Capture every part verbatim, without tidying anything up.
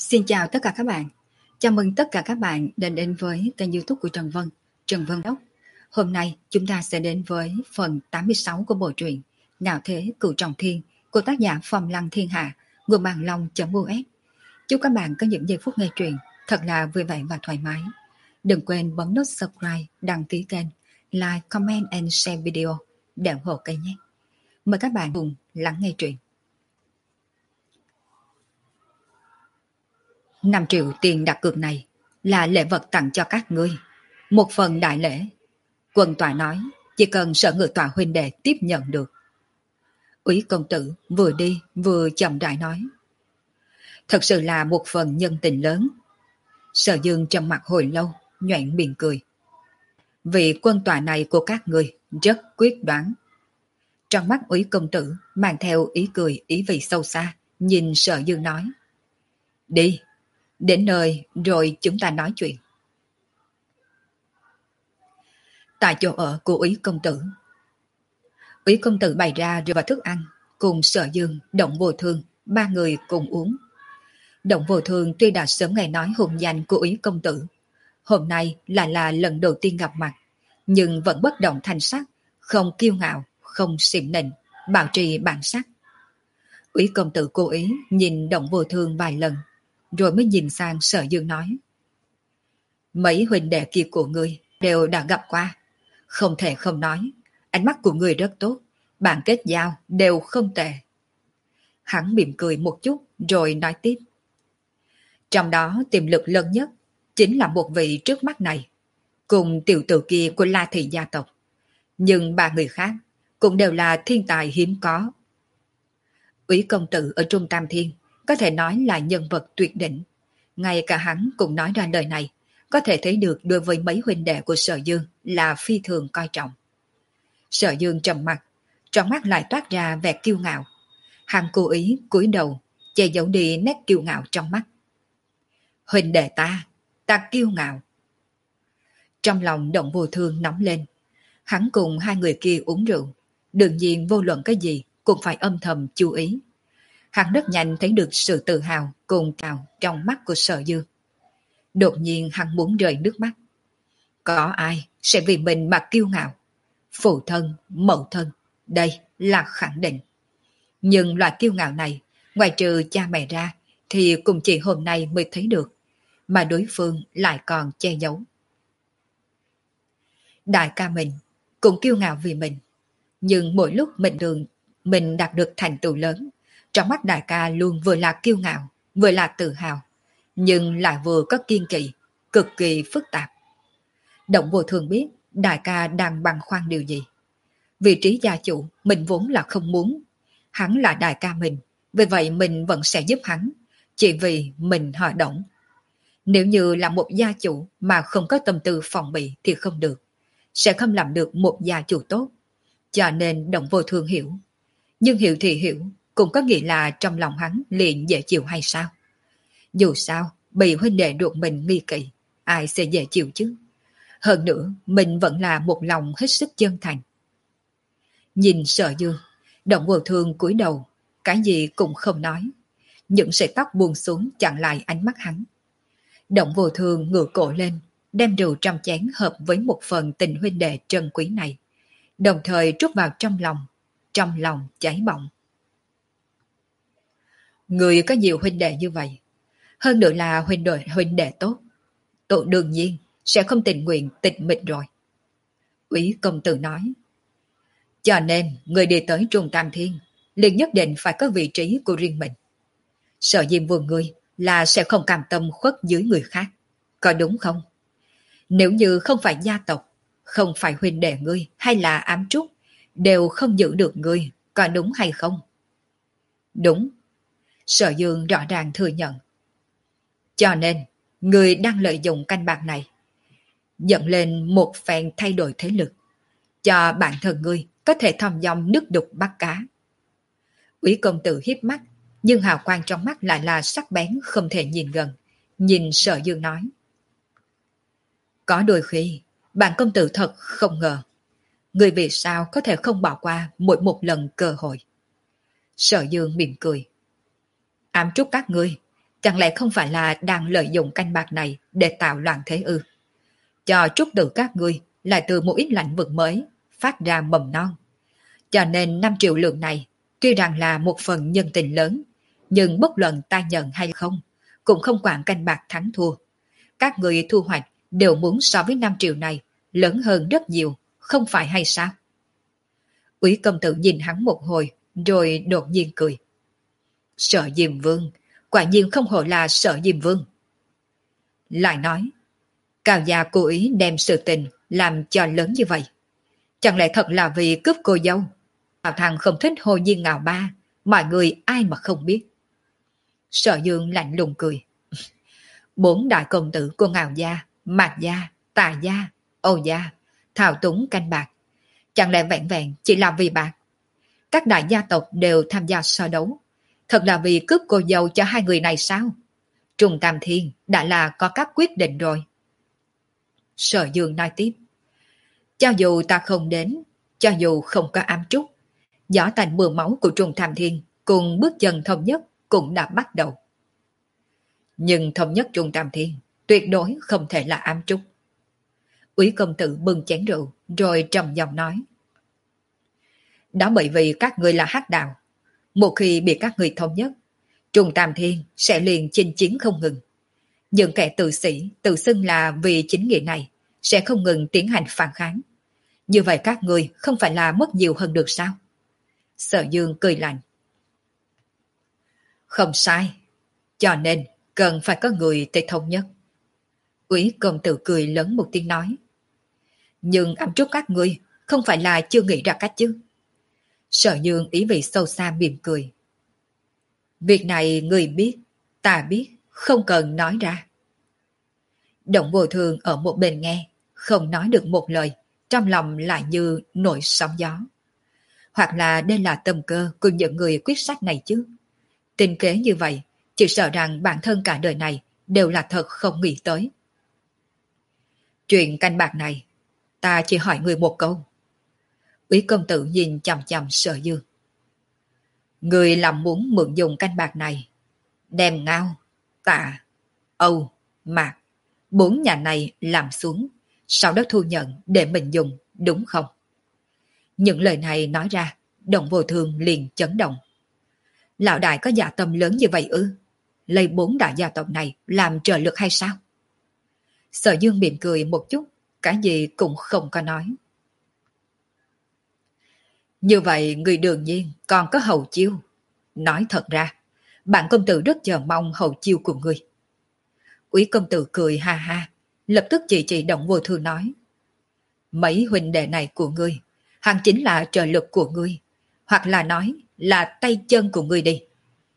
Xin chào tất cả các bạn. Chào mừng tất cả các bạn đến đến với kênh YouTube của Trần Vân, Trần Vân Đốc. Hôm nay chúng ta sẽ đến với phần tám mươi sáu của bộ truyện Ngạo Thế Cửu Trọng Thiên của tác giả Phong Lăng Thiên Hạ, nguồn bàn long.us. Chúc các bạn có những giây phút nghe truyện thật là vui vẻ và thoải mái. Đừng quên bấm nút subscribe, đăng ký kênh, like, comment and share video để ủng hộ kênh nhé. Mời các bạn cùng lắng nghe truyện. năm triệu tiền đặt cược này là lễ vật tặng cho các ngươi. Một phần đại lễ. Quân tòa nói chỉ cần Sở Ngự Tòa huynh đệ tiếp nhận được. Úy công tử vừa đi vừa chậm rãi nói. Thật sự là một phần nhân tình lớn. Sở Dương trầm mặt hồi lâu, nhoẻn miệng cười. Vị quân tòa này của các ngươi rất quyết đoán. Trong mắt Úy công tử mang theo ý cười ý vị sâu xa, nhìn Sở Dương nói. Đi. Đến nơi rồi chúng ta nói chuyện. Tại chỗ ở của Úy công tử. Úy công tử bày ra rượu và thức ăn, cùng Sở Dương, Động Vô Thương, ba người cùng uống. Động Vô Thương tuy đã sớm nghe nói hùng danh của Úy công tử, hôm nay lại là lần đầu tiên gặp mặt, nhưng vẫn bất động thanh sắc, không kiêu ngạo, không xỉm nịnh, bảo trì bản sắc. Úy công tử cố ý nhìn Động Vô Thương vài lần, rồi mới nhìn sang Sở Dương nói. Mấy huynh đệ kia của ngươi đều đã gặp qua. Không thể không nói, ánh mắt của ngươi rất tốt, bản kết giao đều không tệ. Hắn mỉm cười một chút rồi nói tiếp. Trong đó tiềm lực lớn nhất chính là một vị trước mắt này, cùng tiểu tử kia của La Thị gia tộc. Nhưng ba người khác cũng đều là thiên tài hiếm có. Úy công tử ở Trung Tam Thiên có thể nói là nhân vật tuyệt đỉnh. Ngay cả hắn cũng nói ra lời này, có thể thấy được đối với mấy huynh đệ của Sở Dương là phi thường coi trọng. Sở Dương trầm mặt, trong mắt lại toát ra vẻ kiêu ngạo. Hắn cố ý cúi đầu, che giấu đi nét kiêu ngạo trong mắt. Huynh đệ ta, ta kiêu ngạo. Trong lòng Động Vô Thương nóng lên. Hắn cùng hai người kia uống rượu, đương nhiên vô luận cái gì cũng phải âm thầm chú ý. Hắn rất nhanh thấy được sự tự hào cùng cào trong mắt của Sở Dương. Đột nhiên hắn muốn rơi nước mắt. Có ai sẽ vì mình mà kiêu ngạo? Phụ thân, mẫu thân, đây là khẳng định. Nhưng loại kiêu ngạo này, ngoài trừ cha mẹ ra, thì cũng chỉ hôm nay mới thấy được, mà đối phương lại còn che giấu. Đại ca mình cũng kiêu ngạo vì mình, nhưng mỗi lúc mình đường mình đạt được thành tựu lớn, trong mắt đại ca luôn vừa là kiêu ngạo, vừa là tự hào, nhưng lại vừa có kiên kỵ, cực kỳ phức tạp. Động Vô Thương biết đại ca đang băn khoăn điều gì. Vị trí gia chủ mình vốn là không muốn. Hắn là đại ca mình, vì vậy mình vẫn sẽ giúp hắn, chỉ vì mình họ Động. Nếu như là một gia chủ mà không có tâm tư phòng bị thì không được, sẽ không làm được một gia chủ tốt. Cho nên Động Vô Thương hiểu. Nhưng hiểu thì hiểu, cũng có nghĩa là trong lòng hắn liền dễ chịu hay sao? Dù sao, bị huynh đệ ruột mình nghi kỵ, ai sẽ dễ chịu chứ? Hơn nữa, mình vẫn là một lòng hết sức chân thành. Nhìn Sở Dương, Động Vô Thương cúi đầu, cái gì cũng không nói. Những sợi tóc buông xuống chặn lại ánh mắt hắn. Động Vô Thương ngửa cổ lên, đem rượu trong chén hợp với một phần tình huynh đệ trân quý này, đồng thời trút vào trong lòng, trong lòng cháy bỏng. Người có nhiều huynh đệ như vậy, hơn nữa là huynh đệ huynh đệ tốt, tôi đương nhiên sẽ không tình nguyện tịch mịch rồi. Úy công tử nói. Cho nên người đi tới Trung Tam Thiên liền nhất định phải có vị trí của riêng mình. Sở Diêm Vương ngươi là sẽ không cam tâm khuất dưới người khác, có đúng không? Nếu như không phải gia tộc, không phải huynh đệ ngươi hay là ám trúc, đều không giữ được ngươi, có đúng hay không? Đúng. Sở Dương rõ ràng thừa nhận. Cho nên, ngươi đang lợi dụng canh bạc này, dẫn lên một phen thay đổi thế lực, cho bản thân ngươi có thể thăm dòng nước đục bắt cá. Úy công tử hiếp mắt, nhưng hào quang trong mắt lại là sắc bén không thể nhìn gần, nhìn Sở Dương nói. Có đôi khi, bản công tử thật không ngờ, ngươi vì sao có thể không bỏ qua mỗi một lần cơ hội. Sở Dương mỉm cười. Ám trúc các ngươi Chẳng lẽ không phải là đang lợi dụng canh bạc này để tạo loạn thế ư? Cho trúc tự các ngươi lại từ một ít lãnh vực mới phát ra mầm non. Cho nên năm triệu lượng này tuy rằng là một phần nhân tình lớn, nhưng bất luận ta nhận hay không, cũng không quản canh bạc thắng thua. Các người thu hoạch đều muốn so với năm triệu này lớn hơn rất nhiều, không phải hay sao? Úy công tử nhìn hắn một hồi, rồi đột nhiên cười. Sợ Diêm Vương, quả nhiên không hổ là Sợ Diêm Vương. Lại nói, Cao gia cố ý đem sự tình làm cho lớn như vậy. Chẳng lẽ thật là vì cướp cô dâu? Tào Thăng không thích Hồ Nhiên Ngạo Ba, mọi người ai mà không biết. Sở Dương lạnh lùng cười. Bốn đại công tử của Ngạo gia, Mạc gia, Tà gia, Âu gia, thao túng canh bạc. Chẳng lẽ vẹn vẹn chỉ là vì bạc? Các đại gia tộc đều tham gia so đấu. Thật là vì cướp cô dâu cho hai người này sao? Trùng Tam Thiên đã là có các quyết định rồi. Sở Dương nói tiếp. Cho dù ta không đến, cho dù không có ám trúc, gió tành mưa máu của Trùng Tam Thiên cùng bước chân thống nhất cũng đã bắt đầu. Nhưng thống nhất Trùng Tam Thiên tuyệt đối không thể là ám trúc. Úy công tử bưng chén rượu rồi trầm giọng nói. Đó bởi vì các người là hắc đạo. Một khi bị các người thống nhất, Trùng Tam Thiên sẽ liền chinh chiến không ngừng. Những kẻ tự sĩ tự xưng là vì chính nghĩa này sẽ không ngừng tiến hành phản kháng. Như vậy các người không phải là mất nhiều hơn được sao? Sở Dương cười lạnh. Không sai. Cho nên cần phải có người tới thống nhất. Úy công tử cười lớn một tiếng nói. Nhưng ám trúc các ngươi không phải là chưa nghĩ ra cách chứ? Sở Dương ý vị sâu xa mỉm cười. Việc này người biết, ta biết, không cần nói ra. Động Vô Thường ở một bên nghe, không nói được một lời, trong lòng lại như nổi sóng gió. Hoặc là đây là tâm cơ của những người quyết sách này chứ. Tình kế như vậy, chỉ sợ rằng bản thân cả đời này đều là thật không nghĩ tới. Chuyện canh bạc này, ta chỉ hỏi người một câu. Úy công tử nhìn chằm chằm Sở Dương. Người làm muốn mượn dùng canh bạc này, đem Ngao, Tạ, Âu, Mạc, bốn nhà này làm xuống, sau đó thu nhận để mình dùng, đúng không? Những lời này nói ra, Động Vô Thường liền chấn động. Lão đại có dạ tâm lớn như vậy ư? Lấy bốn đại gia tộc này làm trợ lực hay sao? Sở Dương mỉm cười một chút, cái gì cũng không có nói. Như vậy người đương nhiên còn có hậu chiêu. Nói thật ra, bạn công tử rất chờ mong hậu chiêu của người. Úy công tử cười ha ha, lập tức chỉ chỉ Động Vô Thường nói. Mấy huynh đệ này của ngươi, hắn chính là trợ lực của ngươi, hoặc là nói là tay chân của ngươi đi.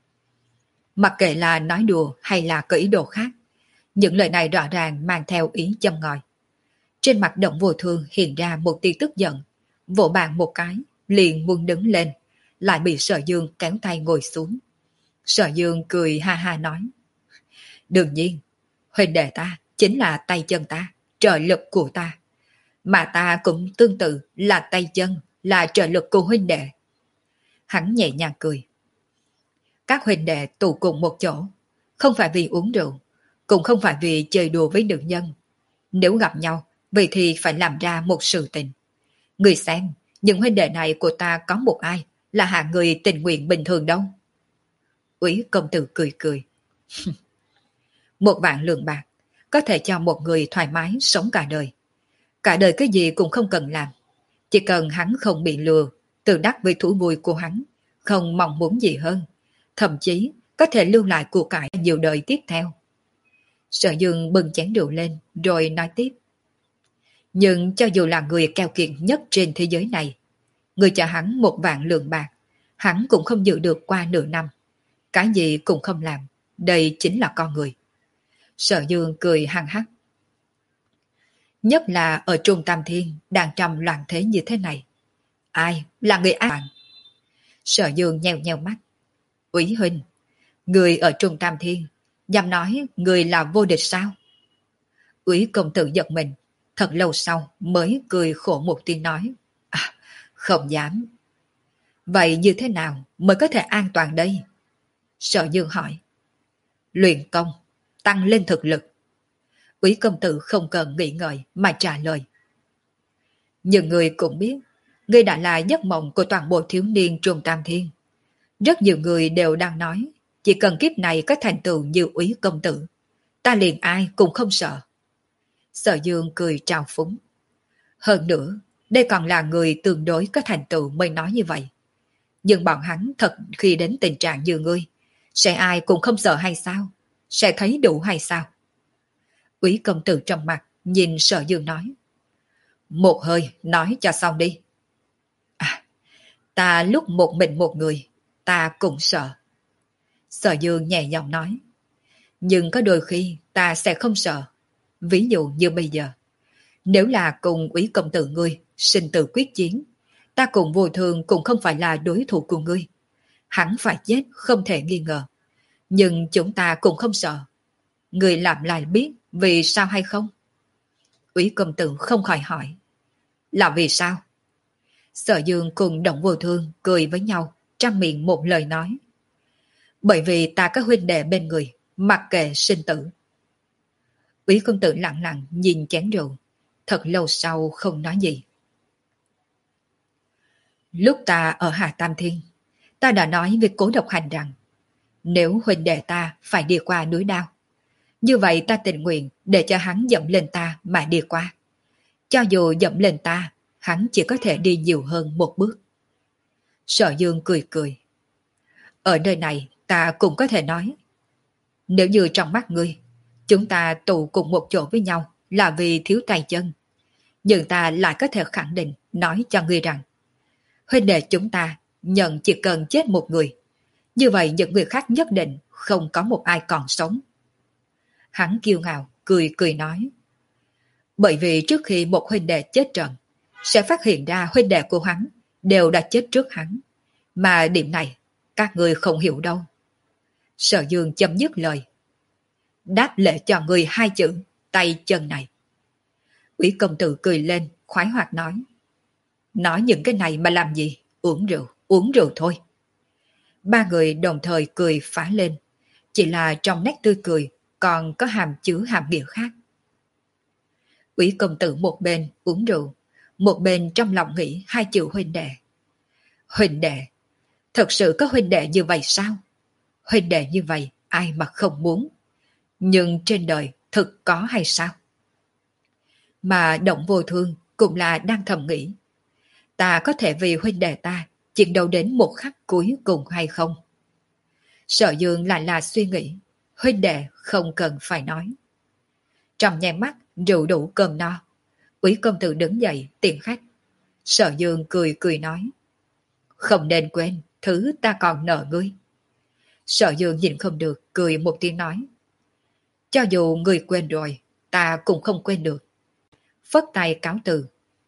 Mặc kệ là nói đùa hay là có ý đồ khác, những lời này rõ ràng mang theo ý châm ngòi. Trên mặt Động Vô Thường hiện ra một tia tức giận, vỗ bàn một cái, liền muốn đứng lên, lại bị Sở Dương kéo tay ngồi xuống. Sở Dương cười ha ha nói. Đương nhiên, huynh đệ ta chính là tay chân ta, trợ lực của ta. Mà ta cũng tương tự là tay chân, là trợ lực của huynh đệ. Hắn nhẹ nhàng cười. Các huynh đệ tụ cùng một chỗ, không phải vì uống rượu, cũng không phải vì chơi đùa với nữ nhân. Nếu gặp nhau, vậy thì phải làm ra một sự tình. Người xem, những huynh đệ này của ta có một ai là hạng người tình nguyện bình thường đâu. Úy công tử cười cười. Một vạn lượng bạc có thể cho một người thoải mái sống cả đời. Cả đời cái gì cũng không cần làm. Chỉ cần hắn không bị lừa, tự đắc với thú vui của hắn, không mong muốn gì hơn. Thậm chí có thể lưu lại của cải nhiều đời tiếp theo. Sở Dương bưng chén rượu lên rồi nói tiếp. Nhưng cho dù là người keo kiệt nhất trên thế giới này, người cho hắn một vạn lượng bạc, hắn cũng không giữ được qua nửa năm. Cái gì cũng không làm, đây chính là con người. Sở Dương cười hăng hắc. Nhất là ở Trung Tam Thiên đang trong loạn thế như thế này. Ai là người ác bạn? Sở Dương nheo nheo mắt. Úy huynh, người ở Trung Tam Thiên, dám nói người là vô địch sao? Úy công tử giật mình, thật lâu sau mới cười khổ một tiếng nói. À, không dám. Vậy như thế nào mới có thể an toàn đây? Sở Dương hỏi. Luyện công, tăng lên thực lực. Úy công tử không cần nghĩ ngợi mà trả lời. Nhưng người cũng biết, ngươi đã là giấc mộng của toàn bộ thiếu niên Trung Tam Thiên. Rất nhiều người đều đang nói, chỉ cần kiếp này có thành tựu như Úy công tử, ta liền ai cũng không sợ. Sở Dương cười trào phúng. Hơn nữa, đây còn là người tương đối có thành tựu mới nói như vậy. Nhưng bọn hắn thật khi đến tình trạng như ngươi, sẽ ai cũng không sợ hay sao? Sẽ thấy đủ hay sao? Úy công tử trong mặt nhìn Sở Dương nói. Một hơi nói cho xong đi. À, ta lúc một mình một người, ta cũng sợ. Sở Dương nhẹ giọng nói. Nhưng có đôi khi ta sẽ không sợ. Ví dụ như bây giờ, nếu là cùng Úy công tử ngươi sinh tử quyết chiến, ta cùng Vô Thường cũng không phải là đối thủ của ngươi. Hắn phải chết không thể nghi ngờ. Nhưng chúng ta cũng không sợ. Ngươi làm lại biết vì sao hay không? Úy công tử không khỏi hỏi. Là vì sao? Sở Dương cùng Động Vô Thương cười với nhau, trang miệng một lời nói. Bởi vì ta có huynh đệ bên người, mặc kệ sinh tử. Úy công tử lặng lặng nhìn chén rượu, thật lâu sau không nói gì. Lúc ta ở Hà Tam Thiên, ta đã nói với Cố Độc Hành rằng, nếu huynh đệ ta phải đi qua núi Đao, như vậy ta tình nguyện để cho hắn dẫm lên ta mà đi qua. Cho dù dẫm lên ta, hắn chỉ có thể đi nhiều hơn một bước. Sở Dương cười cười. Ở nơi này ta cũng có thể nói, nếu như trong mắt ngươi, chúng ta tụ cùng một chỗ với nhau là vì thiếu tay chân, nhưng ta lại có thể khẳng định nói cho ngươi rằng, huynh đệ chúng ta nhận chỉ cần chết một người, như vậy những người khác nhất định không có một ai còn sống. Hắn kiêu ngạo, cười cười nói. Bởi vì trước khi một huynh đệ chết trận, sẽ phát hiện ra huynh đệ của hắn đều đã chết trước hắn. Mà điểm này, các người không hiểu đâu. Sở Dương chấm dứt lời. Đáp lễ cho người hai chữ, tay chân này. Úy công tử cười lên, khoái hoạt nói. Nói những cái này mà làm gì? Uống rượu, uống rượu thôi. Ba người đồng thời cười phá lên. Chỉ là trong nét tươi cười còn có hàm chứa hàm nghĩa khác. Úy công tử một bên uống rượu, một bên trong lòng nghĩ hai chữ huynh đệ. Huynh đệ, thật sự có huynh đệ như vậy sao? Huynh đệ như vậy ai mà không muốn. Nhưng trên đời thực có hay sao? Mà Động Vô Thương cũng là đang thầm nghĩ. Ta có thể vì huynh đệ ta chiến đấu đến một khắc cuối cùng hay không? Sở Dương lại là suy nghĩ. Huynh đệ không cần phải nói. Trong nháy mắt rượu đủ cơm no, Úy công tử đứng dậy tiễn khách. Sở Dương cười cười nói. Không nên quên thứ ta còn nợ ngươi. Sở Dương nhìn không được, cười một tiếng nói. Cho dù ngươi quên rồi, ta cũng không quên được. Phất tay cáo từ.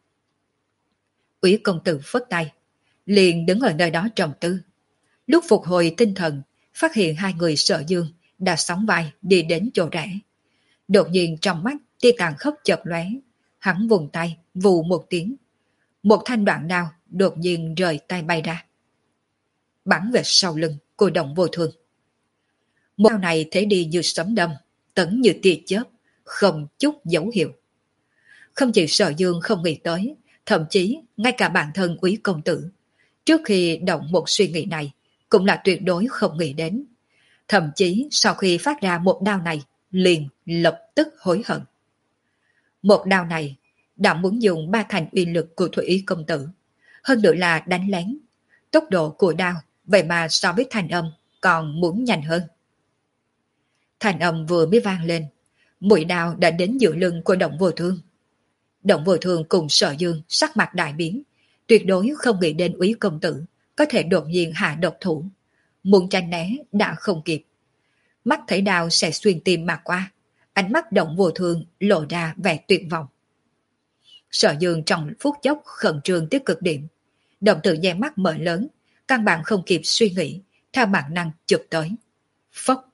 Úy công tử phất tay, liền đứng ở nơi đó trầm tư. Lúc phục hồi tinh thần, phát hiện hai người Sở Dương đã sóng vai đi đến chỗ rẽ. Đột nhiên trong mắt tia tàn khốc chợt lóe, hắn vùng tay, vù một tiếng. Một thanh đoạn đao đột nhiên rời tay bay ra, bắn về sau lưng của Động Vô Thương. Một đao này thế đi như sấm đâm, tấn như tia chớp, không chút dấu hiệu. Không chỉ Sở Dương không nghĩ tới, thậm chí ngay cả bản thân Úy công tử, trước khi động một suy nghĩ này, cũng là tuyệt đối không nghĩ đến. Thậm chí sau khi phát ra một đao này, liền lập tức hối hận. Một đao này đã muốn dùng ba thành uy lực của Thủy Ý công tử, hơn nữa là đánh lén. Tốc độ của đao vậy mà so với thanh âm còn muốn nhanh hơn. Thanh âm vừa mới vang lên, mũi đao đã đến giữa lưng của Động Vô Thương. Động Vô Thương cùng Sở Dương sắc mặt đại biến, tuyệt đối không nghĩ đến Úy công tử có thể đột nhiên hạ độc thủ. Muốn tranh né đã không kịp. Mắt thấy đao sẽ xuyên tim mà qua, ánh mắt Động Vô Thương lộ ra vẻ tuyệt vọng. Sở Dương trong phút chốc khẩn trương tới cực điểm, đồng tử nháy mắt mở lớn, căn bản không kịp suy nghĩ, theo bản năng chụp tới. Phốc.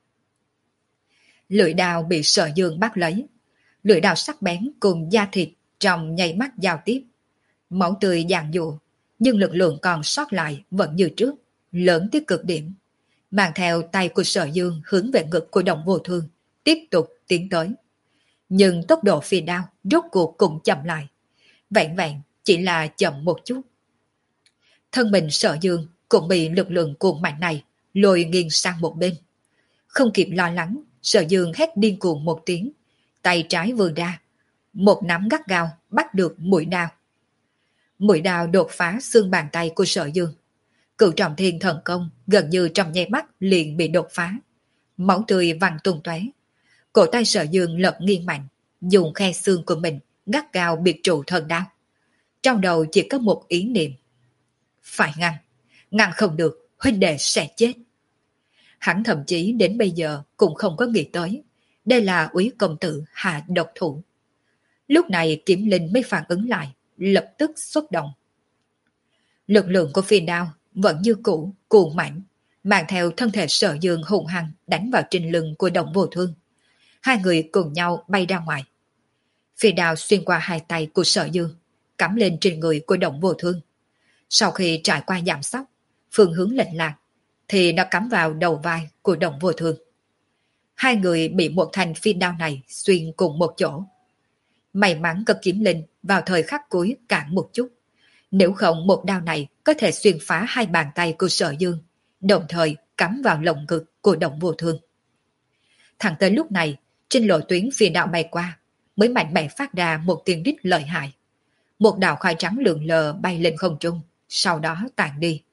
Lưỡi đao bị Sở Dương bắt lấy, lưỡi đao sắc bén cùng da thịt trong nháy mắt giao tiếp. Máu tươi giàn giụa, nhưng lực lượng còn sót lại vẫn như trước, lớn tới cực điểm. mang theo tay của Sở Dương hướng về ngực của Động Vô Thương, tiếp tục tiến tới. Nhưng tốc độ phi đao rốt cuộc cũng chậm lại, vẹn vẹn chỉ là chậm một chút. Thân mình Sở Dương cũng bị lực lượng cuồng mạnh này lôi nghiêng sang một bên. Không kịp lo lắng, Sở Dương hét điên cuồng một tiếng, tay trái vươn ra, một nắm gắt gao bắt được mũi đao. Mũi đao đột phá xương bàn tay của Sở Dương. Cửu Trọng Thiên thần công gần như trong nháy mắt liền bị đột phá. Máu tươi văng tung tóe. Cổ tay Sở Dương lật nghiêng mạnh, dùng khe xương của mình gắt gao biệt trụ thần đao. Trong đầu chỉ có một ý niệm: phải ngăn, ngăn không được, huynh đệ sẽ chết. Hắn thậm chí đến bây giờ cũng không có nghĩ tới đây là Úy công tử hạ độc thủ. Lúc này Kiếm Linh mới phản ứng lại, lập tức xuất động. Lực lượng của phi đao vẫn như cũ, cuồng mạnh, mang theo thân thể Sở Dương hùng hăng đánh vào trên lưng của Động Vô Thương. Hai người cùng nhau bay ra ngoài. Phi đao xuyên qua hai tay của Sở Dương, cắm lên trên người của Động Vô Thương. Sau khi trải qua giảm sóc, phương hướng lệch lạc, thì nó cắm vào đầu vai của Động Vô Thương. Hai người bị một thanh phi đao này xuyên cùng một chỗ. May mắn có Kiếm Linh vào thời khắc cuối cản một chút. Nếu không một đao này có thể xuyên phá hai bàn tay của Sở Dương, đồng thời cắm vào lồng ngực của Động Vô Thương. Thẳng tới lúc này, trên lộ tuyến phi đao bay qua, mới mạnh mẽ phát ra một tiếng rít lợi hại. Một đạo khói trắng lượn lờ bay lên không trung, sau đó tàn đi.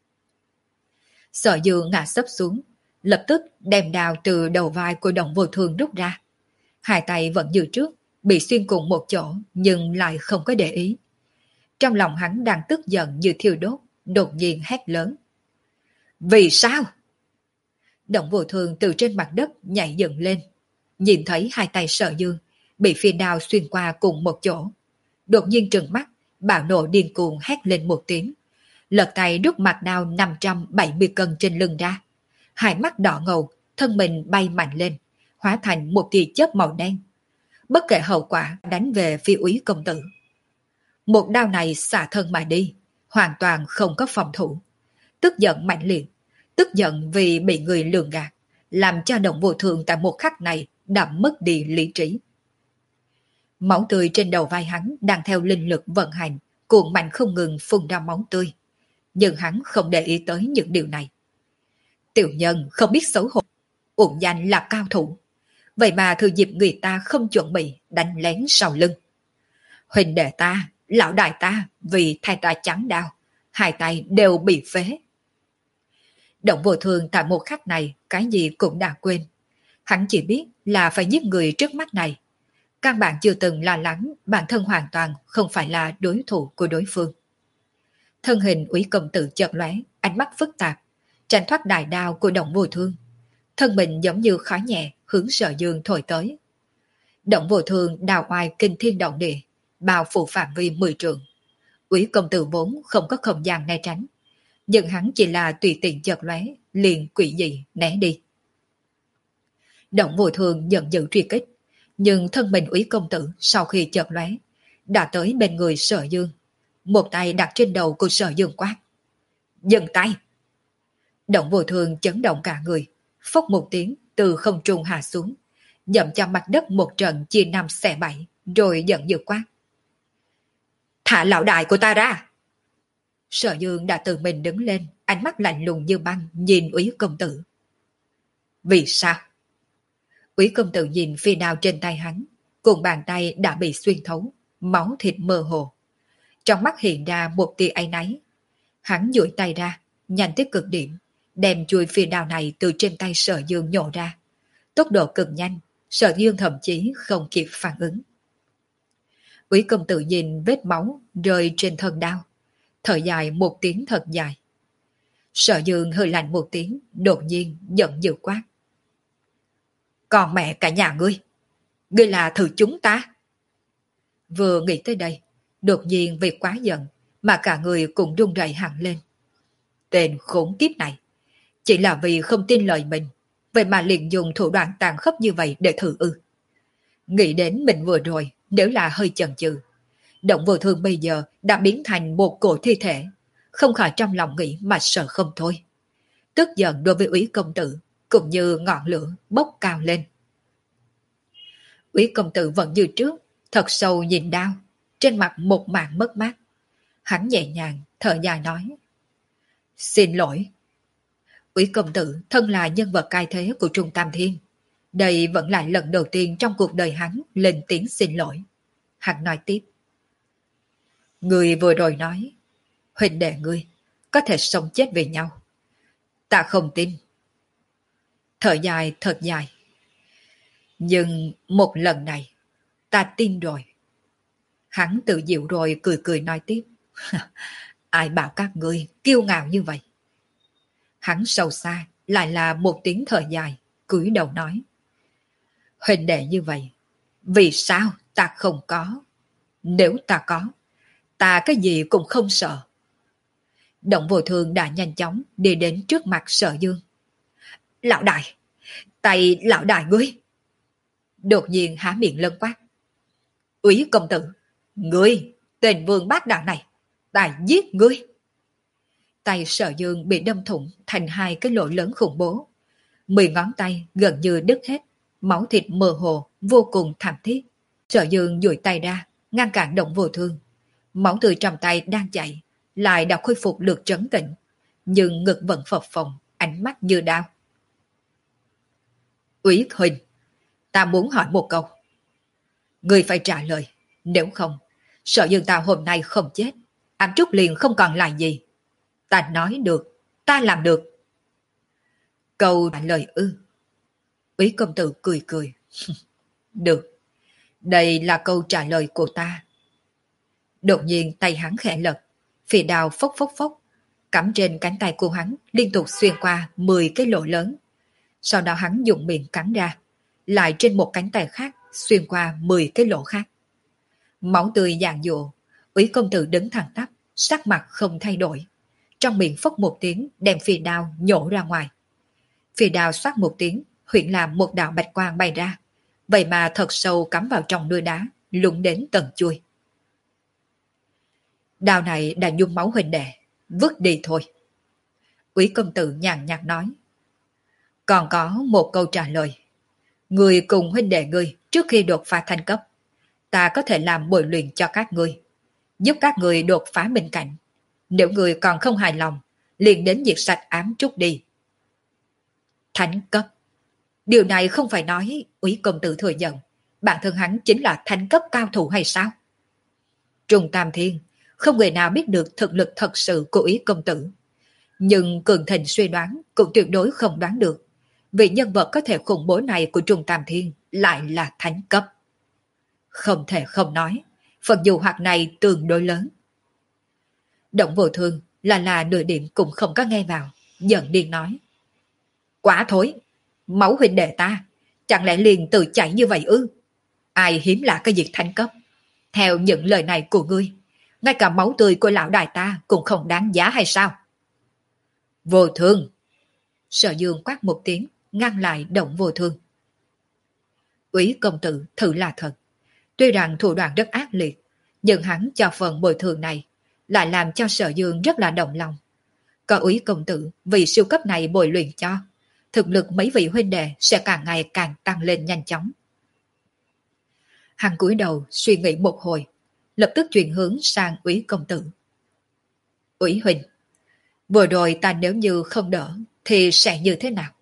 Sở Dương ngã sấp xuống, lập tức đem đao từ đầu vai của Động Vô Thương rút ra. Hai tay vẫn như trước, bị xuyên cùng một chỗ nhưng lại không có để ý. Trong lòng hắn đang tức giận như thiêu đốt, đột nhiên hét lớn: vì sao? Động Vô Thương từ trên mặt đất nhảy dựng lên, nhìn thấy hai tay Sở Dương bị phi đao xuyên qua cùng một chỗ. Đột nhiên trừng mắt, bạo nộ điên cuồng hét lên một tiếng, lật tay rút mặt đao năm trăm bảy mươi cân trên lưng ra. Hai mắt đỏ ngầu, thân mình bay mạnh lên, hóa thành một tia chớp màu đen. Bất kể hậu quả đánh về phía Úy công tử. Một đao này xả thân mà đi, hoàn toàn không có phòng thủ. Tức giận mạnh liệt, tức giận vì bị người lường gạt, làm cho Động Vô Thương tại một khắc này đã mất đi lý trí. Máu tươi trên đầu vai hắn đang theo linh lực vận hành, cuộn mạnh không ngừng phun ra máu tươi. Nhưng hắn không để ý tới những điều này. Tiểu nhân không biết xấu hổ, uổng danh là cao thủ. Vậy mà thừa dịp người ta không chuẩn bị đánh lén sau lưng. Huynh đệ ta, lão đại ta vì thay ta trắng đao, hai tay đều bị phế. Động Vô Thương tại một khắc này cái gì cũng đã quên. Hắn chỉ biết là phải giết người trước mắt này. Căn bản chưa từng lo lắng bản thân hoàn toàn không phải là đối thủ của đối phương. Thân hình Úy công tử chợt lóe, ánh mắt phức tạp, tránh thoát đại đao của Động Vô Thương. Thân mình giống như khói nhẹ hướng Sở Dương thổi tới. Động Vô Thương đào oai kinh thiên động địa, bao phủ phạm vi mười trượng. Úy công tử vốn không có không gian né tránh, nhưng hắn chỉ là tùy tiện chợt lóe, liền quỷ dị né đi. Động Vô Thương giận dữ truy kích, nhưng thân mình Úy công tử sau khi chợt lóe đã tới bên người Sở Dương, một tay đặt trên đầu của Sở Dương quát: dừng tay! Động Vô Thương chấn động cả người, phốc một tiếng từ không trung hạ xuống, dậm cho mặt đất một trận chia năm xẻ bảy, rồi giận dữ quát: thả lão đại của ta ra! Sở Dương đã tự mình đứng lên, ánh mắt lạnh lùng như băng nhìn Úy công tử. Vì sao? Úy công tử nhìn phi đao trên tay hắn, cùng bàn tay đã bị xuyên thấu, máu thịt mơ hồ. Trong mắt hiện ra một tia áy náy. Hắn duỗi tay ra, nhanh tới cực điểm, đem chuôi phi đao này từ trên tay Sở Dương nhổ ra. Tốc độ cực nhanh, Sở Dương thậm chí không kịp phản ứng. Úy công tử nhìn vết máu rơi trên thân đao, thở dài một tiếng thật dài. Sở Dương hơi lạnh một tiếng, đột nhiên giận dữ quát: còn mẹ cả nhà ngươi, ngươi là thử chúng ta. Vừa nghĩ tới đây, đột nhiên vì quá giận mà cả người cũng run rẩy hẳn lên. Tên khốn kiếp này, chỉ là vì không tin lời mình, vậy mà liền dùng thủ đoạn tàn khốc như vậy để thử ư. Nghĩ đến mình vừa rồi, nếu là hơi chần chừ, Động Vô Thương bây giờ đã biến thành một cổ thi thể, không khỏi trong lòng nghĩ mà sợ không thôi. tức giận đối với Úy công tử, cũng như ngọn lửa bốc cao lên. Úy công tử vẫn như trước, thật sâu nhìn đao, trên mặt một mảng mất mát. Hắn nhẹ nhàng, thở dài nói. Xin lỗi. Úy công tử thân là nhân vật cai thế của Trung Tam Thiên. Đây vẫn là lần đầu tiên trong cuộc đời hắn lên tiếng xin lỗi. Hắn nói tiếp. Người vừa rồi nói, huynh đệ ngươi có thể sống chết vì nhau. Ta không tin. Thở dài thật dài. Nhưng một lần này, ta tin rồi. Hắn tự dịu rồi cười cười nói tiếp. Ai bảo các ngươi kiêu ngạo như vậy? Hắn sâu xa lại là một tiếng thở dài, cúi đầu nói. Huynh đệ như vậy, vì sao ta không có? Nếu ta có, ta cái gì cũng không sợ. Động Vô Thương đã nhanh chóng đi đến trước mặt Sở Dương. Lão đại, tay lão đại ngươi. Đột nhiên há miệng lân quát. Úy công tử, ngươi, tên vương bát đạo này, ta giết ngươi. Tay Sở Dương bị đâm thủng thành hai cái lỗ lớn khủng bố. Mười ngón tay gần như đứt hết, máu thịt mơ hồ, vô cùng thảm thiết. Sở Dương duỗi tay ra, ngăn cản Động Vô Thương. Máu tươi trong tay đang chảy, lại đã khôi phục được trấn tĩnh, nhưng ngực vẫn phập phồng, ánh mắt như đao. Úy huynh, ta muốn hỏi một câu. Ngươi phải trả lời, nếu không, Sở Dương ta hôm nay không chết, anh Trúc liền không còn lại gì. Ta nói được, ta làm được. Câu trả lời ư? Úy công tử cười cười. Được, đây là câu trả lời của ta. Đột nhiên tay hắn khẽ lật, phì đao phốc phốc phốc, cắm trên cánh tay của hắn liên tục xuyên qua mười cái lỗ lớn. Sau đó hắn dùng miệng cắn ra, lại trên một cánh tay khác xuyên qua mười cái lỗ khác. Máu tươi dàn dụa, Úy công tử đứng thẳng tắp, sắc mặt không thay đổi. Trong miệng phốc một tiếng đem phì đao nhổ ra ngoài. Phì đao xoát một tiếng, huyễn làm một đạo bạch quang bay ra, vậy mà thật sâu cắm vào trong núi đá, lũng đến tận chui. Đao này đã nhuốm máu huynh đệ, vứt đi thôi. Úy công tử nhàn nhạt nói. Còn có một câu trả lời. Người cùng huynh đệ ngươi trước khi đột phá thành cấp, ta có thể làm bồi luyện cho các ngươi, giúp các ngươi đột phá bên cạnh. Nếu người còn không hài lòng, liền đến diệt sạch ám trúc đi. Thánh cấp. Điều này không phải nói Úy công tử thừa nhận bản thân hắn chính là thánh cấp cao thủ hay sao? Trung Tam Thiên không người nào biết được thực lực thật sự của Úy công tử. Nhưng Cường Thịnh suy đoán cũng tuyệt đối không đoán được. Vì nhân vật có thể khủng bố này của Trung Tam Thiên lại là thánh cấp. Không thể không nói, phần dụ hoặc này tương đối lớn. Động Vô Thương là là nửa điểm cũng không có nghe vào, giận điên nói. Quá thối, máu huynh đệ ta, chẳng lẽ liền tự chảy như vậy ư? Ai hiếm lạ cái việc thánh cấp? Theo những lời này của ngươi, ngay cả máu tươi của lão đại ta cũng không đáng giá hay sao? Vô Thương! Sở Dương quát một tiếng, ngăn lại Động Vô Thương. Úy công tử thử là thật. Tuy rằng thủ đoạn rất ác liệt, nhưng hắn cho phần bồi thường này lại làm cho Sở Dương rất là động lòng. Có Úy công tử vì siêu cấp này bồi luyện cho, thực lực mấy vị huynh đệ sẽ càng ngày càng tăng lên nhanh chóng. Hắn cúi đầu suy nghĩ một hồi, lập tức chuyển hướng sang Úy công tử. Úy huynh, vừa rồi ta nếu như không đỡ thì sẽ như thế nào?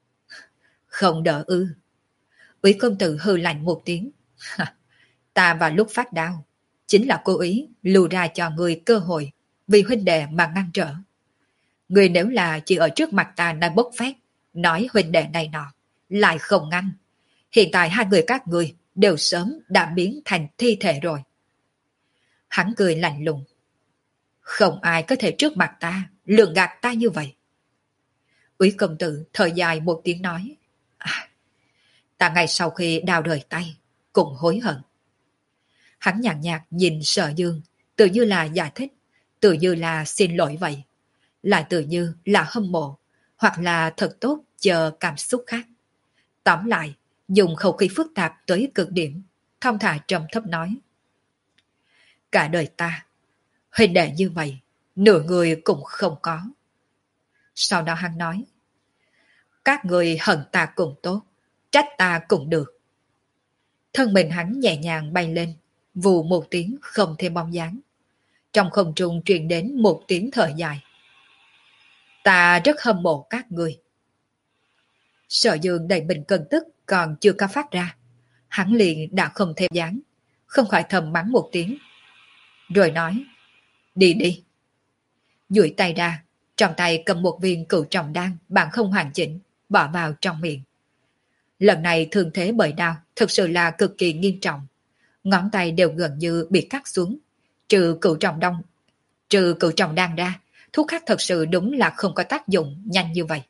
Không đỡ ư? Úy công tử hừ lạnh một tiếng. Ta vào lúc phát đau chính là cố ý lưu ra cho người cơ hội vì huynh đệ mà ngăn trở. Người nếu là chỉ ở trước mặt ta đang bốc phét, nói huynh đệ này nọ, lại không ngăn. Hiện tại hai người các người đều sớm đã biến thành thi thể rồi. Hắn cười lạnh lùng. Không ai có thể trước mặt ta lường gạt ta như vậy. Úy công tử thở dài một tiếng nói. À, ta ngày sau khi đào rời tay cũng hối hận. Hắn nhàn nhạt nhìn Sở Dương, tự như là giải thích, tự như là xin lỗi vậy, lại tự như là hâm mộ, hoặc là thật tốt chờ cảm xúc khác. Tóm lại, dùng khẩu khí phức tạp tới cực điểm, thong thả trầm thấp nói. Cả đời ta, huynh đệ như vậy, nửa người cũng không có. Sau đó hắn nói, các người hận ta cũng tốt, trách ta cũng được. Thân mình hắn nhẹ nhàng bay lên, vù một tiếng không thêm bóng dáng. Trong không trung truyền đến một tiếng thở dài. Ta rất hâm mộ các người. Sở Dương đầy mình cơn tức còn chưa có phát ra. Hắn liền đã không thêm dáng, không khỏi thầm mắng một tiếng. Rồi nói, đi đi. Duỗi tay ra, trong tay cầm một viên cửu trọng đan bạn không hoàn chỉnh, bỏ vào trong miệng. Lần này thương thế bởi đau thực sự là cực kỳ nghiêm trọng. Ngón tay đều gần như bị cắt xuống. Trừ cửu trọng đông, trừ cửu trọng đan ra, thuốc khác thật sự đúng là không có tác dụng nhanh như vậy.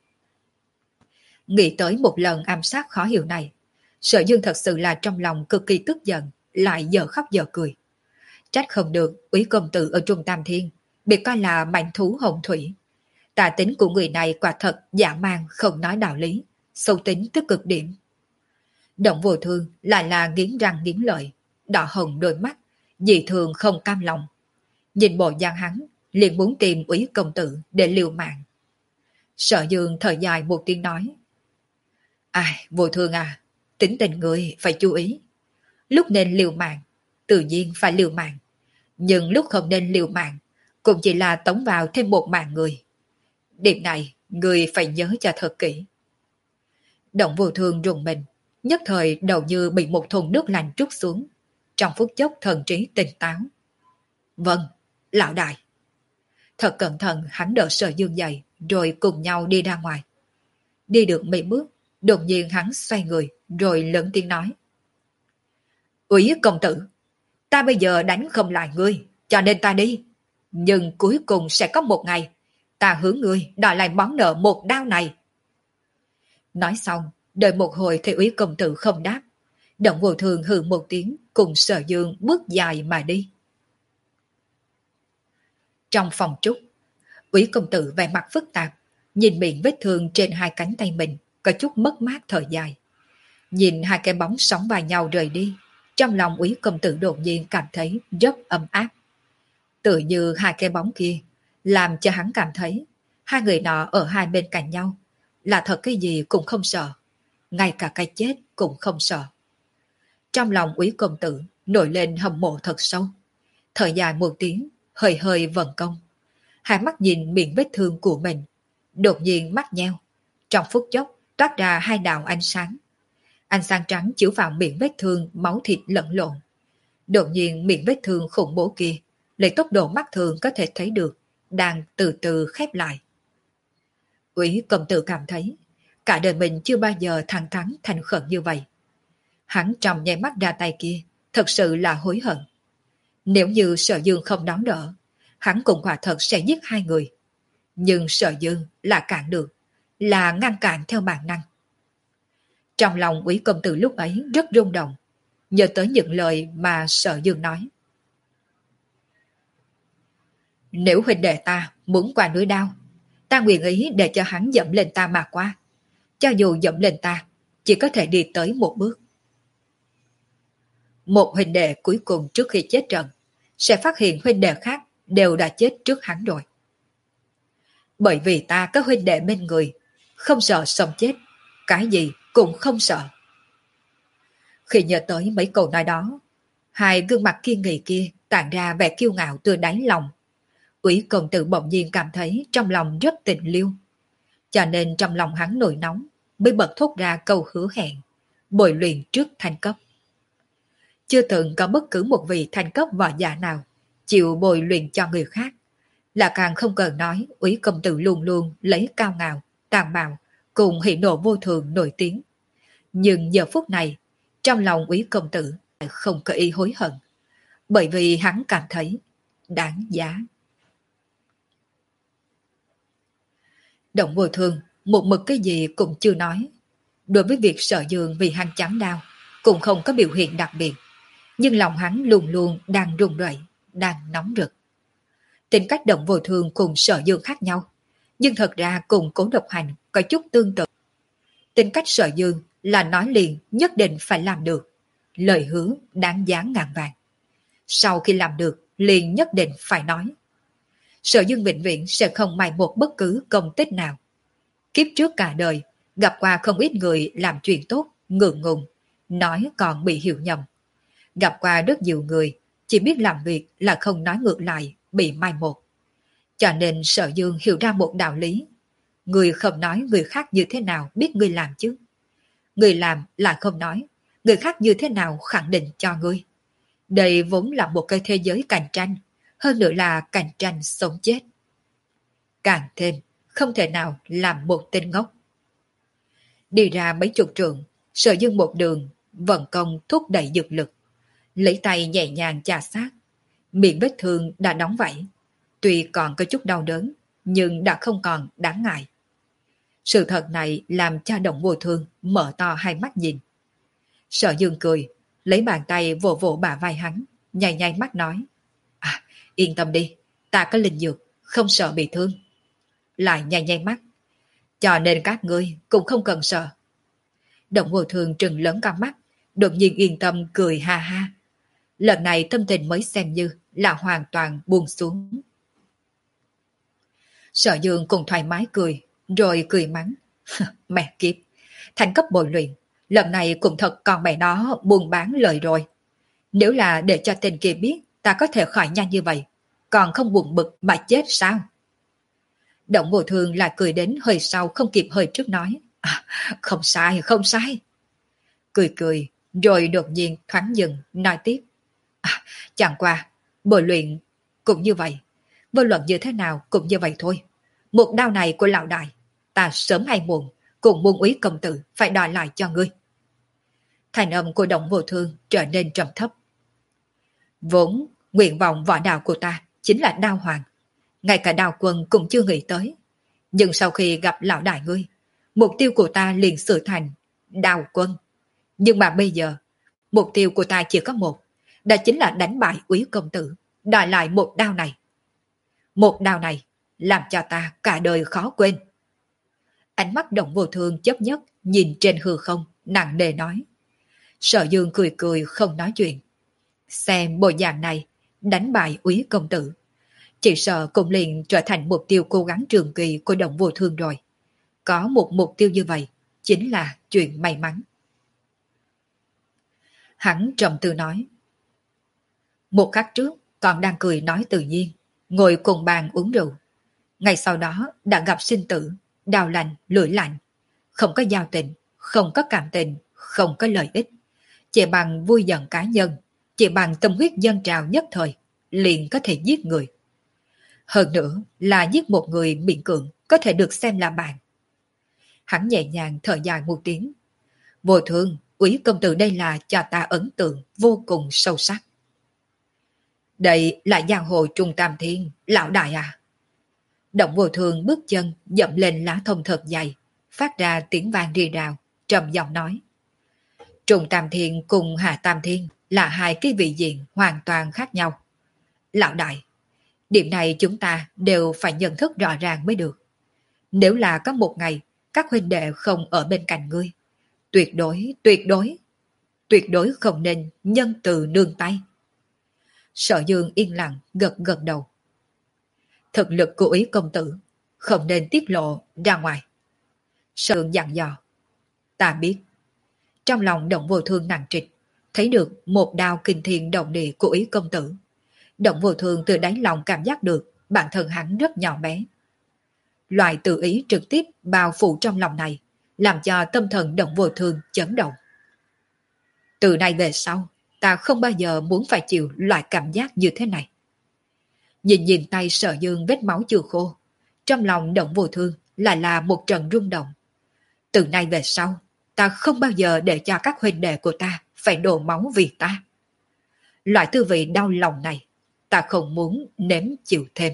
Nghĩ tới một lần ám sát khó hiểu này, Sở Dương thật sự là trong lòng cực kỳ tức giận, lại giờ khóc giờ cười. Trách không được Úy công tử ở Trung Tam Thiên bị coi là mãnh thú hồng thủy. Tà tính của người này quả thật dã man không nói đạo lý, sâu tính tới cực điểm. Động Vô Thương lại là nghiến răng nghiến lợi, đỏ hồng đôi mắt, dị thường không cam lòng. Nhìn bộ dáng hắn, liền muốn tìm Úy công tử để liều mạng. Sở Dương thở dài một tiếng nói, ai, Vô Thương à, tính tình người phải chú ý. Lúc nên liều mạng, tự nhiên phải liều mạng. Nhưng lúc không nên liều mạng, cũng chỉ là tống vào thêm một mạng người. Điểm này, người phải nhớ cho thật kỹ. Động Vô Thương rùng mình, nhất thời đầu như bị một thùng nước lạnh trút xuống. Trong phút chốc thần trí tỉnh táo. Vâng, lão đại. Thật cẩn thận hắn đỡ Sở Dương dậy, rồi cùng nhau đi ra ngoài. Đi được mấy bước, đột nhiên hắn xoay người, rồi lớn tiếng nói. Úy công tử, ta bây giờ đánh không lại ngươi, cho nên ta đi. Nhưng cuối cùng sẽ có một ngày, ta hướng ngươi đòi lại món nợ một đao này. Nói xong, đợi một hồi thấy Úy công tử không đáp. Động Vô Thương hừ một tiếng, cùng Sở Dương bước dài mà đi. Trong phòng trúc, Úy công tử vẻ mặt phức tạp, nhìn miệng vết thương trên hai cánh tay mình, có chút mất mát thở dài. Nhìn hai cái bóng sóng vai nhau rời đi, trong lòng Úy công tử đột nhiên cảm thấy rất ấm áp. Tự như hai cái bóng kia, làm cho hắn cảm thấy hai người nọ ở hai bên cạnh nhau, là thật cái gì cũng không sợ, ngay cả cái chết cũng không sợ. Trong lòng Úy công tử nổi lên hâm mộ thật sâu, thở dài một tiếng, hơi hơi vận công. Hai mắt nhìn miệng vết thương của mình, đột nhiên mắt nheo, trong phút chốc toát ra hai đạo ánh sáng. Ánh sáng trắng chiếu vào miệng vết thương, máu thịt lẫn lộn. Đột nhiên miệng vết thương khủng bố kia, lấy tốc độ mắt thường có thể thấy được, đang từ từ khép lại. Úy công tử cảm thấy, cả đời mình chưa bao giờ thẳng thắn thành khẩn như vậy. Hắn trong nháy mắt ra tay kia, thật sự là hối hận. Nếu như Sở Dương không đón đỡ, hắn cũng quả thật sẽ giết hai người. Nhưng Sở Dương là cản được, là ngăn cản theo bản năng. Trong lòng Úy công tử lúc ấy rất rung động, nhớ tới những lời mà Sở Dương nói. Nếu huynh đệ ta muốn qua núi đao, ta nguyện ý để cho hắn dẫm lên ta mà qua. Cho dù dẫm lên ta, chỉ có thể đi tới một bước. Một huynh đệ cuối cùng trước khi chết trận, sẽ phát hiện huynh đệ khác đều đã chết trước hắn rồi. Bởi vì ta có huynh đệ bên người, không sợ sống chết, cái gì cũng không sợ. Khi nhớ tới mấy câu nói đó, hai gương mặt kiên nghị kia tản ra vẻ kiêu ngạo từ đáy lòng. Úy công tử bỗng nhiên cảm thấy trong lòng rất tình liêu. Cho nên trong lòng hắn nổi nóng, mới bật thốt ra câu hứa hẹn, bồi luyện trước thanh cấp. Chưa từng có bất cứ một vị thanh cấp võ giả nào chịu bồi luyện cho người khác. Là càng không cần nói Úy công tử luôn luôn lấy cao ngạo, tàn bạo, cùng hỉ nộ vô thường nổi tiếng. Nhưng giờ phút này, trong lòng Úy công tử không có ý hối hận, bởi vì hắn cảm thấy đáng giá. Động Vô Thương một mực cái gì cũng chưa nói. Đối với việc Sở Dương vì hắn chán đau, cũng không có biểu hiện đặc biệt. Nhưng lòng hắn luôn luôn đang run rẩy, đang nóng rực. Tính cách Động Vô Thương cùng Sở Dương khác nhau, nhưng thật ra cùng Cố Độc Hành có chút tương tự. Tính cách Sở Dương là nói liền nhất định phải làm được, lời hứa đáng giá ngàn vàng. Sau khi làm được, liền nhất định phải nói. Sở Dương vĩnh viễn sẽ không mai một bất cứ công tích nào. Kiếp trước cả đời, gặp qua không ít người làm chuyện tốt, ngượng ngùng, nói còn bị hiểu nhầm. Gặp qua rất nhiều người, chỉ biết làm việc là không nói ngược lại, bị mai một. Cho nên Sở Dương hiểu ra một đạo lý. Người không nói người khác như thế nào biết người làm chứ. Người làm là không nói, người khác như thế nào khẳng định cho người. Đây vốn là một cái thế giới cạnh tranh, hơn nữa là cạnh tranh sống chết. Càng thêm, không thể nào làm một tên ngốc. Đi ra mấy chục trượng, Sở Dương một đường, vận công thúc đẩy dược lực. Lấy tay nhẹ nhàng chà sát, miệng vết thương đã đóng vảy. Tuy còn có chút đau đớn, nhưng đã không còn đáng ngại. Sự thật này làm cho Động Vô Thương mở to hai mắt nhìn. Sở Dương cười, lấy bàn tay vỗ vỗ bả vai hắn, nhai nhai mắt nói. À, yên tâm đi, ta có linh dược, không sợ bị thương. Lại nhai nhai mắt. Cho nên các ngươi cũng không cần sợ. Động Vô Thương trừng lớn con mắt, đột nhiên yên tâm cười ha ha. Lần này tâm tình mới xem như là hoàn toàn buông xuống. Sở Dương cùng thoải mái cười, rồi cười mắng. Mẹ kiếp, thành cấp bồi luyện, lần này cũng thật con mẹ nó buôn bán lời rồi. Nếu là để cho tên kia biết ta có thể khỏi nhanh như vậy, còn không buồn bực mà chết sao? Động Vô Thương lại cười đến hơi sau không kịp hơi trước nói. À, không sai, không sai. Cười cười, rồi đột nhiên thoáng dừng, nói tiếp. À, chẳng qua, bồi luyện cũng như vậy. Vô luận như thế nào cũng như vậy thôi. Một đao này của lão đại, ta sớm hay muộn, cùng muôn úy công tử phải đòi lại cho ngươi. Thành âm của Động Vô Thương trở nên trầm thấp. Vốn, nguyện vọng võ đạo của ta chính là đao hoàng. Ngay cả đao quân cũng chưa nghĩ tới. Nhưng sau khi gặp lão đại ngươi, mục tiêu của ta liền sửa thành đao quân. Nhưng mà bây giờ, mục tiêu của ta chỉ có một, đó chính là đánh bại úy công tử, đòi lại một đao này. Một đao này làm cho ta cả đời khó quên. Ánh mắt Động Vô Thương chớp nhấp nhìn trên hư không, nặng nề nói. Sở Dương cười cười không nói chuyện. Xem bộ dạng này, đánh bại úy công tử, chỉ sợ cũng liền trở thành mục tiêu cố gắng trường kỳ của Động Vô Thương rồi. Có một mục tiêu như vậy, chính là chuyện may mắn. Hắn trầm tư nói. Một khắc trước, còn đang cười nói tự nhiên, ngồi cùng bàn uống rượu. Ngày sau đó đã gặp sinh tử, đau lạnh, lưỡi lạnh. Không có giao tình, không có cảm tình, không có lợi ích. Chỉ bằng vui giận cá nhân, chỉ bằng tâm huyết dâng trào nhất thời, liền có thể giết người. Hơn nữa là giết một người miễn cưỡng có thể được xem là bạn. Hắn nhẹ nhàng thở dài một tiếng. Vô Thương, úy công tử đây là cho ta ấn tượng vô cùng sâu sắc. Đây là giang hồ Trung Tam Thiên, lão đại à. Động Vô Thương bước chân dậm lên lá thông thật dày, phát ra tiếng vang rì rào, trầm giọng nói. Trung Tam Thiên cùng Hạ Tam Thiên là hai cái vị diện hoàn toàn khác nhau. Lão đại, điểm này chúng ta đều phải nhận thức rõ ràng mới được. Nếu là có một ngày các huynh đệ không ở bên cạnh ngươi, tuyệt đối, tuyệt đối, tuyệt đối không nên nhân từ nương tay. Sở Dương yên lặng gật gật đầu. Thực lực của úy công tử không nên tiết lộ ra ngoài. Sở Dương dặn dò. Ta biết. Trong lòng Động Vô Thương nặng trịch, thấy được một đao kinh thiên động địa của úy công tử. Động Vô Thương từ đáy lòng cảm giác được bản thân hắn rất nhỏ bé. Loại tự ý trực tiếp bao phủ trong lòng này làm cho tâm thần Động Vô Thương chấn động. Từ nay về sau, ta không bao giờ muốn phải chịu loại cảm giác như thế này. Nhìn nhìn tay Sở Dương vết máu chưa khô, trong lòng Động Vô Thương lại là một trận rung động. Từ nay về sau, ta không bao giờ để cho các huynh đệ của ta phải đổ máu vì ta. Loại tư vị đau lòng này, ta không muốn nếm chịu thêm.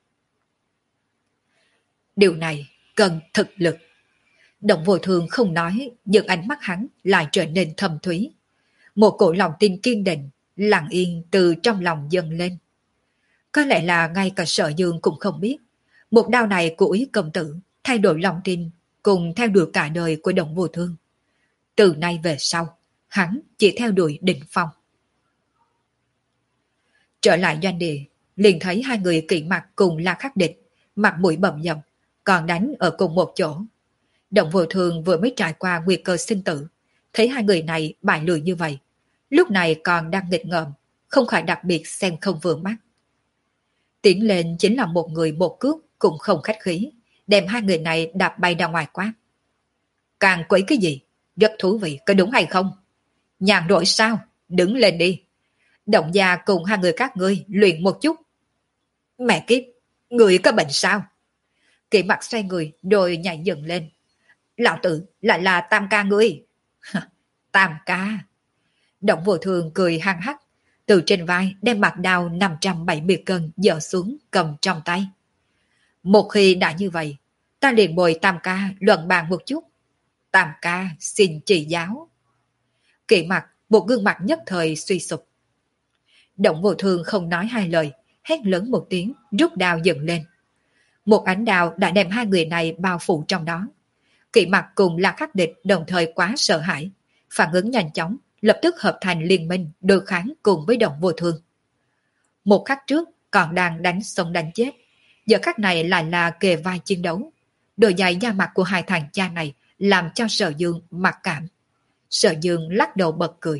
Điều này cần thực lực. Động Vô Thương không nói, nhưng ánh mắt hắn lại trở nên thâm thúy. Một cổ lòng tin kiên định, lặng yên từ trong lòng dâng lên. Có lẽ là ngay cả Sở Dương cũng không biết, một đao này của úy công tử thay đổi lòng tin, cùng theo đuổi cả đời của Động Vô Thương. Từ nay về sau, hắn chỉ theo đuổi Đỉnh Phong. Trở lại doanh địa, liền thấy hai người Kỵ Mặc cùng La Khắc Địch, mặt mũi bầm dập, còn đánh ở cùng một chỗ. Động Vô Thường vừa mới trải qua nguy cơ sinh tử, thấy hai người này bại lùi như vậy, lúc này còn đang nghịch ngợm, không khỏi đặc biệt xem không vừa mắt. Tiến lên chính là một người một cước cũng không khách khí, đem hai người này đạp bay ra ngoài quát. Càng quấy cái gì? Rất thú vị, có đúng hay không? Nhàn rỗi sao? Đứng lên đi. Động gia cùng hai người các ngươi luyện một chút. Mẹ kiếp, người có bệnh sao? Kỵ Mặc xoay người rồi nhảy dựng lên. Lão tử lại là Tam ca ngươi. Tam ca. Động Vô Thường cười hăng hắc, từ trên vai đem mặt đao năm trăm bảy mươi cân dỡ xuống cầm trong tay. Một khi đã như vậy, ta liền bồi Tam ca luận bàn một chút. Tam ca xin chỉ giáo. Kỵ Mặc một gương mặt nhất thời suy sụp. Động Vô Thường không nói hai lời, hét lớn một tiếng, rút đao dựng lên. Một ánh đao đã đem hai người này bao phủ trong đó. Kỵ Mặc cùng La Khắc Địch đồng thời quá sợ hãi, phản ứng nhanh chóng, lập tức hợp thành liên minh đối kháng cùng với Động Vô Thường. Một khắc trước còn đang đánh sống đánh chết, giờ khắc này lại là kề vai chiến đấu. Đôi giày da mặt của hai thằng cha này làm cho Sở Dương mặc cảm. Sở Dương lắc đầu bật cười.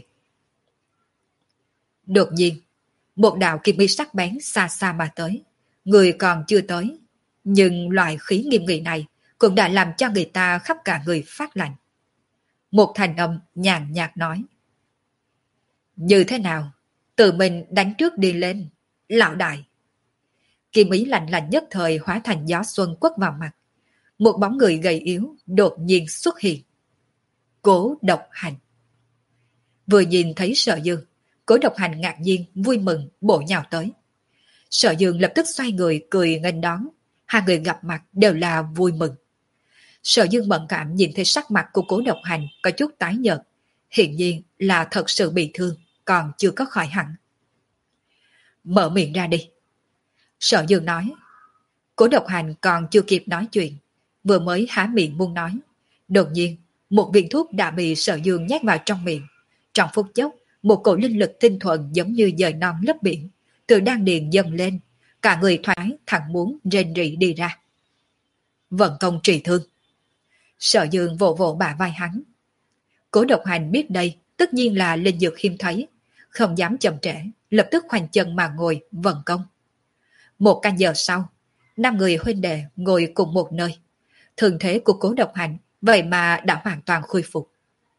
Đột nhiên, một đạo kim ý sắc bén xa xa mà tới. Người còn chưa tới, nhưng loại khí nghiêm nghị này cũng đã làm cho người ta khắp cả người phát lạnh. Một thành âm nhàn nhạt nói. Như thế nào? Tự mình đánh trước đi lên, lão đại. Kim ý lạnh lạnh nhất thời hóa thành gió xuân quất vào mặt. Một bóng người gầy yếu đột nhiên xuất hiện. Cố Độc Hành. Vừa nhìn thấy Sở Dương, Cố Độc Hành ngạc nhiên, vui mừng, bổ nhào tới. Sở Dương lập tức xoay người cười nghênh đón, hai người gặp mặt đều là vui mừng. Sở Dương bận cảm nhìn thấy sắc mặt của Cố Độc Hành có chút tái nhợt, hiện nhiên là thật sự bị thương, còn chưa có khỏi hẳn. Mở miệng ra đi. Sở Dương nói. Cố Độc Hành còn chưa kịp nói chuyện, vừa mới há miệng muốn nói. Đột nhiên, một viên thuốc đã bị Sở Dương nhét vào trong miệng. Trong phút chốc, một cổ linh lực tinh thuần giống như dời non lấp biển, từ đan điền dâng lên, cả người thoải thẳng muốn rên rỉ đi ra. Vận công trị thương. Sở Dương vỗ vỗ bả vai hắn. Cố Độc Hành biết đây tất nhiên là linh dược hiếm thấy, không dám chậm trễ, lập tức khoanh chân mà ngồi vận công. Một canh giờ sau, năm người huynh đệ ngồi cùng một nơi. Thương thế của Cố Độc Hành vậy mà đã hoàn toàn khôi phục.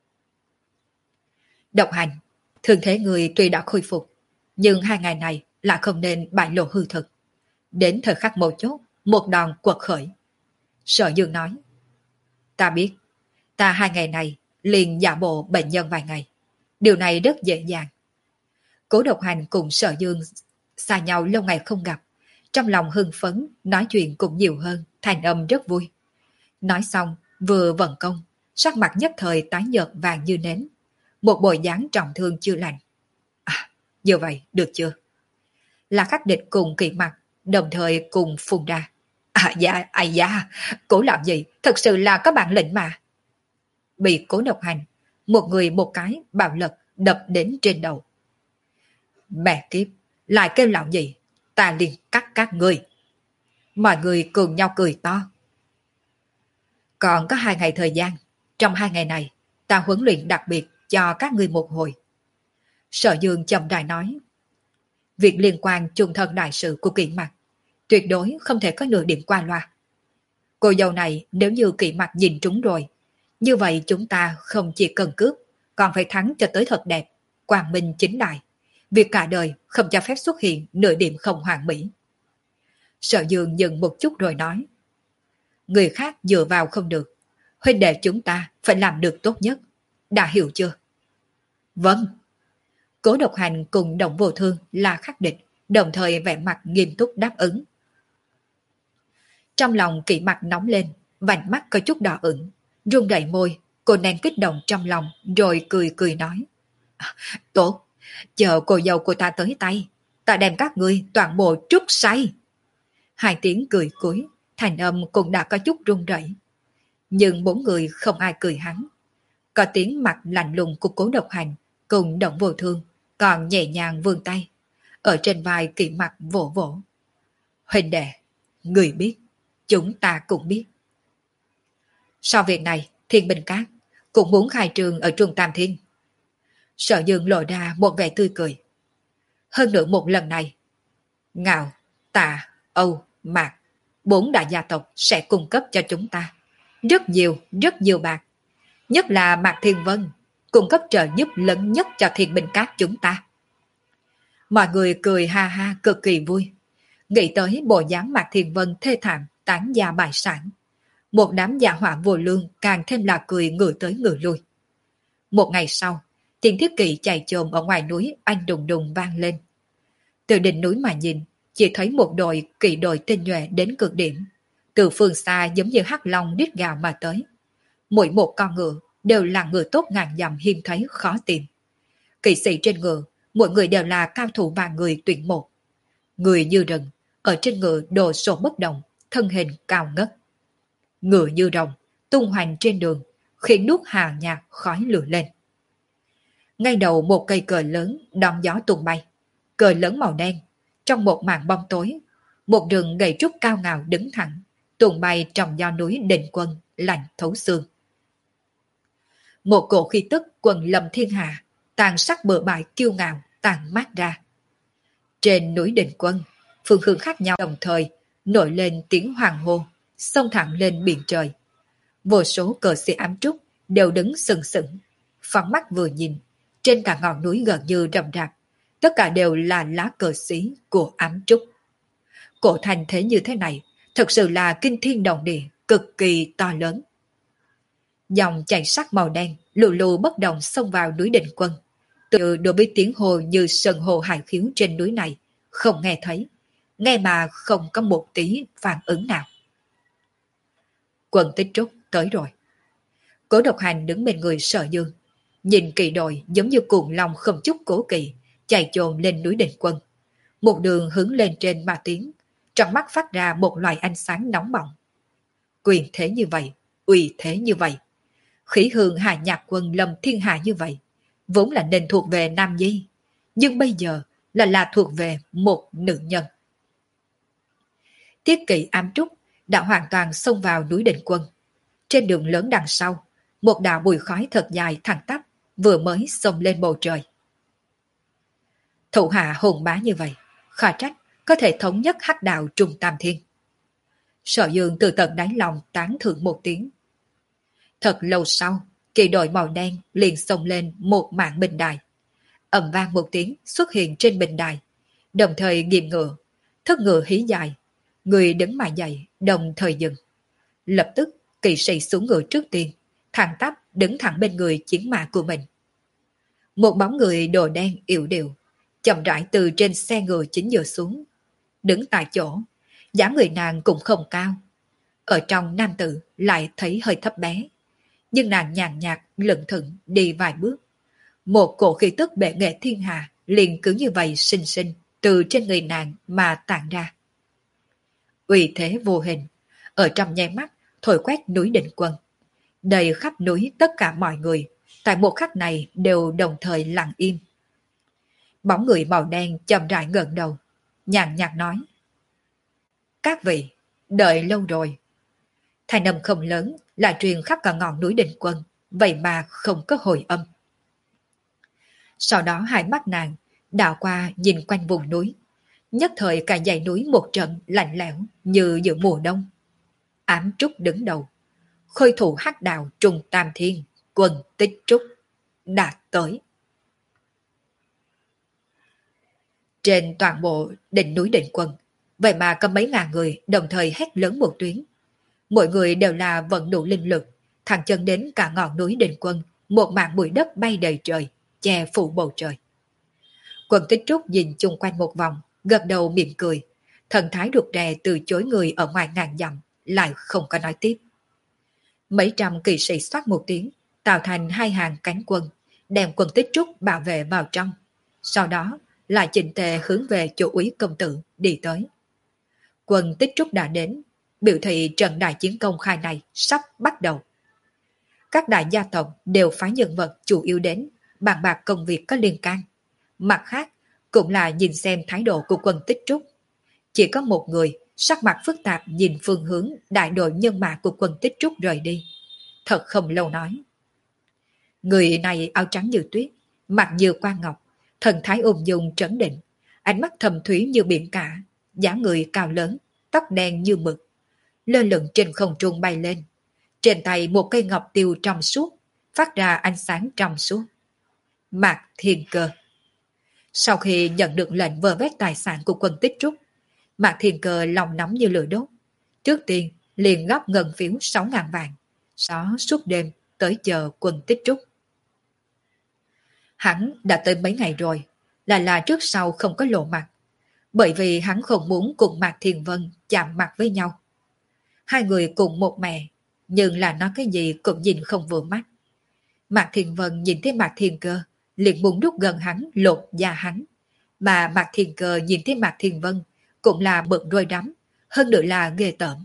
Độc Hành, thương thế người tuy đã khôi phục, nhưng hai ngày này lại không nên bại lộ hư thực. Đến thời khắc mấu chốt, một đòn quật khởi. Sở Dương nói. Ta biết, ta hai ngày này liền giả bộ bệnh nhân vài ngày. Điều này rất dễ dàng. Cố Độc Hành cùng Sở Dương xa nhau lâu ngày không gặp, trong lòng hưng phấn, nói chuyện cũng nhiều hơn, thành âm rất vui. Nói xong, vừa vận công, sắc mặt nhất thời tái nhợt vàng như nến. Một bộ dáng trọng thương chưa lành. À, như vậy, được chưa? Là Khắc Địch cùng Kỵ Mặc, đồng thời cùng phun ra. À dạ, à dạ, Cố làm gì, thật sự là có bản lĩnh mà. Bị Cố Độc Hành, một người một cái bạo lực đập đến trên đầu. Mẹ kiếp, lại kêu lão gì, ta liền cắt các người. Mọi người cùng nhau cười to. Còn có hai ngày thời gian, trong hai ngày này, ta huấn luyện đặc biệt cho các ngươi một hồi. Sở Dương chậm rãi nói. Việc liên quan chung thân đại sự của Kỵ Mặc, tuyệt đối không thể có nửa điểm qua loa. Cô dâu này nếu như Kỵ Mặc nhìn trúng rồi, như vậy chúng ta không chỉ cần cướp, còn phải thắng cho tới thật đẹp, quang minh chính đại. Việc cả đời không cho phép xuất hiện nửa điểm không hoàn mỹ. Sở Dương dừng một chút rồi nói. Người khác dựa vào không được, huynh đệ chúng ta phải làm được tốt nhất. Đã hiểu chưa? Vâng. Cố Độc Hành cùng Động Vô Thương là Khắc Địch, đồng thời vẻ mặt nghiêm túc đáp ứng. Trong lòng Kỵ Mặc nóng lên, vành mắt có chút đỏ ửng, run rẩy môi, cô nén kích động trong lòng, rồi cười cười nói. À, tốt, chờ cô dâu của ta tới tay, ta đem các ngươi toàn bộ trút say. Hai tiếng cười cuối, thành âm cũng đã có chút run rẩy. Nhưng bốn người không ai cười hắn. Có tiếng mặt lạnh lùng của Cố Độc Hành cùng Động Vô Thương còn nhẹ nhàng vươn tay. ở trên vai Kỷ Mặc vỗ vỗ. Huynh đệ, người biết, chúng ta cũng biết. Sau việc này, Thiên Bình Các cũng muốn khai trường ở Trung Tam Thiên. Sở Dương lộ ra một vẻ tươi cười. Hơn nữa một lần này, Ngạo, Tạ, Âu, Mạc, bốn đại gia tộc sẽ cung cấp cho chúng ta rất nhiều, rất nhiều bạc. Nhất là Mạc Thiên Vân, cung cấp trợ giúp lớn nhất cho Thiên Bình Các chúng ta. Mọi người cười ha ha cực kỳ vui. Nghĩ tới bộ dáng Mạc Thiên Vân thê thảm tán gia bại sản. Một đám gia hỏa vô lương càng thêm là cười ngửa tới ngửa lui. Một ngày sau, tiếng thiết kỵ chạy chồm ở ngoài núi anh đùng đùng vang lên. Từ đỉnh núi mà nhìn, chỉ thấy một đội kỵ đội tinh nhuệ đến cực điểm. Từ phương xa giống như hắc long đít gào mà tới. Mỗi một con ngựa đều là ngựa tốt ngàn dặm hiếm thấy khó tìm. Kỵ sĩ trên ngựa, mỗi người đều là cao thủ và người tuyển một. Người như rừng, ở trên ngựa đồ sổ bất động, thân hình cao ngất. Ngựa như rồng, tung hoành trên đường, khiến nước hà nhạt khói lửa lên. Ngay đầu một cây cờ lớn đón gió tung bay, cờ lớn màu đen, trong một màn bóng tối, một rừng gậy trúc cao ngạo đứng thẳng, tung bay trong gió núi Định Quân lạnh thấu xương. Một cổ khí tức quần lâm thiên hạ, tàn sắc bừa bãi kiêu ngạo tàn mát ra. Trên núi Định Quân, phương hướng khác nhau đồng thời nổi lên tiếng hoàng hô, xông thẳng lên biển trời. Vô số cờ sĩ ám trúc đều đứng sừng sững, phóng mắt vừa nhìn, trên cả ngọn núi gần như rậm rạp, tất cả đều là lá cờ xí của ám trúc. Cổ thành thế như thế này, thật sự là kinh thiên động địa, cực kỳ to lớn. Dòng chảy sắc màu đen lù lù bất động xông vào núi Định Quân. Từ đối với tiếng hồ như sân hồ hải khiếu trên núi này, không nghe thấy, nghe mà không có một tí phản ứng nào. Quân Tích Trúc tới rồi. Cố Độc Hành đứng bên người Sở Dương, nhìn kỵ đội giống như cuồng long không chút cố kỵ, chạy chồm lên núi Định Quân. Một đường hướng lên trên mà tiến, trong mắt phát ra một loại ánh sáng nóng bỏng. Quyền thế như vậy, uy thế như vậy, khí hương hà nhạc quân lâm thiên hạ như vậy, vốn là nên thuộc về Nam Nhi, nhưng bây giờ là là thuộc về một nữ nhân. Thiết kỵ ám trúc đã hoàn toàn xông vào núi Định Quân. Trên đường lớn đằng sau, một đạo bụi khói thật dài thẳng tắp vừa mới xông lên bầu trời. Thủ hạ hùng bá như vậy, khó trách có thể thống nhất hắc đạo Trung Tam Thiên. Sở Dương từ tận đáy lòng tán thưởng một tiếng. Thật lâu sau, kỳ đội màu đen liền xông lên một mảng bình đài. Ầm vang một tiếng xuất hiện trên bình đài, đồng thời nghiệm ngựa, thất ngựa hí dài, người đứng mà dậy, đồng thời dừng. Lập tức, kỵ sĩ xuống ngựa trước tiên, thẳng tắp đứng thẳng bên người chiến mã của mình. Một bóng người đồ đen yểu điệu, chậm rãi từ trên xe ngựa chính giữa xuống, đứng tại chỗ, dáng người nàng cũng không cao. Ở trong nam tử lại thấy hơi thấp bé, nhưng nàng nhàn nhạt lững thững đi vài bước. Một cổ khí tức bệ nghệ thiên hạ liền cứ như vậy sinh sinh từ trên người nàng mà tản ra. Uy thế vô hình, ở trong nháy mắt thổi quét núi Định Quân. Đầy khắp núi tất cả mọi người, tại một khắc này đều đồng thời lặng im. Bóng người màu đen chậm rãi ngẩng đầu, nhàn nhạt nói: Các vị, đợi lâu rồi. Thanh âm không lớn là truyền khắp cả ngọn núi Định Quân, vậy mà không có hồi âm. Sau đó hai mắt nàng đảo qua nhìn quanh vùng núi, nhất thời cả dãy núi một trận lạnh lẽo như giữa mùa đông. Ám Trúc đứng đầu, khôi thủ hắc đạo Trung Tam Thiên, Quân Tích Trúc đã tới. Trên toàn bộ đỉnh núi Định Quân, vậy mà có mấy ngàn người đồng thời hét lớn một tiếng. Mỗi người đều là vận đủ linh lực, thẳng chân đến cả ngọn núi Định Quân, một mảng bụi đất bay đầy trời, che phủ bầu trời. Quân Tích Trúc nhìn chung quanh một vòng, gật đầu mỉm cười, thần thái rụt rè từ chối người ở ngoài ngàn dặm, lại không có nói tiếp. Mấy trăm kỵ sĩ xoát một tiếng, tạo thành hai hàng cánh quân, đem Quân Tích Trúc bảo vệ vào trong. Sau đó lại chỉnh tề hướng về chỗ úy công tử đi tới. Quân Tích Trúc đã đến, biểu thị trận đại chiến công khai này sắp bắt đầu. Các đại gia tộc đều phái nhân vật chủ yếu đến bàn bạc công việc có liên can. Mặt khác, cũng là nhìn xem thái độ của quân Tích Trúc. Chỉ có một người sắc mặt phức tạp nhìn phương hướng đại đội nhân mã của quân Tích Trúc rời đi. Thật không lâu nói. Người này áo trắng như tuyết, mặt như quan ngọc, thần thái ung dung trấn định, ánh mắt thầm thúy như biển cả, dáng người cao lớn, tóc đen như mực, lơ lửng trên không trung bay lên. Trên tay một cây ngọc tiêu trong suốt, phát ra ánh sáng trong suốt. Mạc Thiên Cơ. Sau khi nhận được lệnh vơ vét tài sản của quân Tích Trúc, Mạc Thiên Cơ lòng nóng như lửa đốt. Trước tiên liền góp ngân phiếu sáu ngàn vạn, xó suốt đêm tới chờ quân Tích Trúc. Hắn đã tới mấy ngày rồi, là là trước sau không có lộ mặt, bởi vì hắn không muốn cùng Mạc Thiên Vân chạm mặt với nhau. Hai người cùng một mẹ, nhưng là nói cái gì cũng nhìn không vừa mắt. Mạc Thiên Vân nhìn thấy Mạc Thiên Cơ, liền muốn rút gần hắn, lột da hắn. Mà Mạc Thiên Cơ nhìn thấy Mạc Thiên Vân, cũng là bực đôi đắm, hơn nữa là ghê tởm.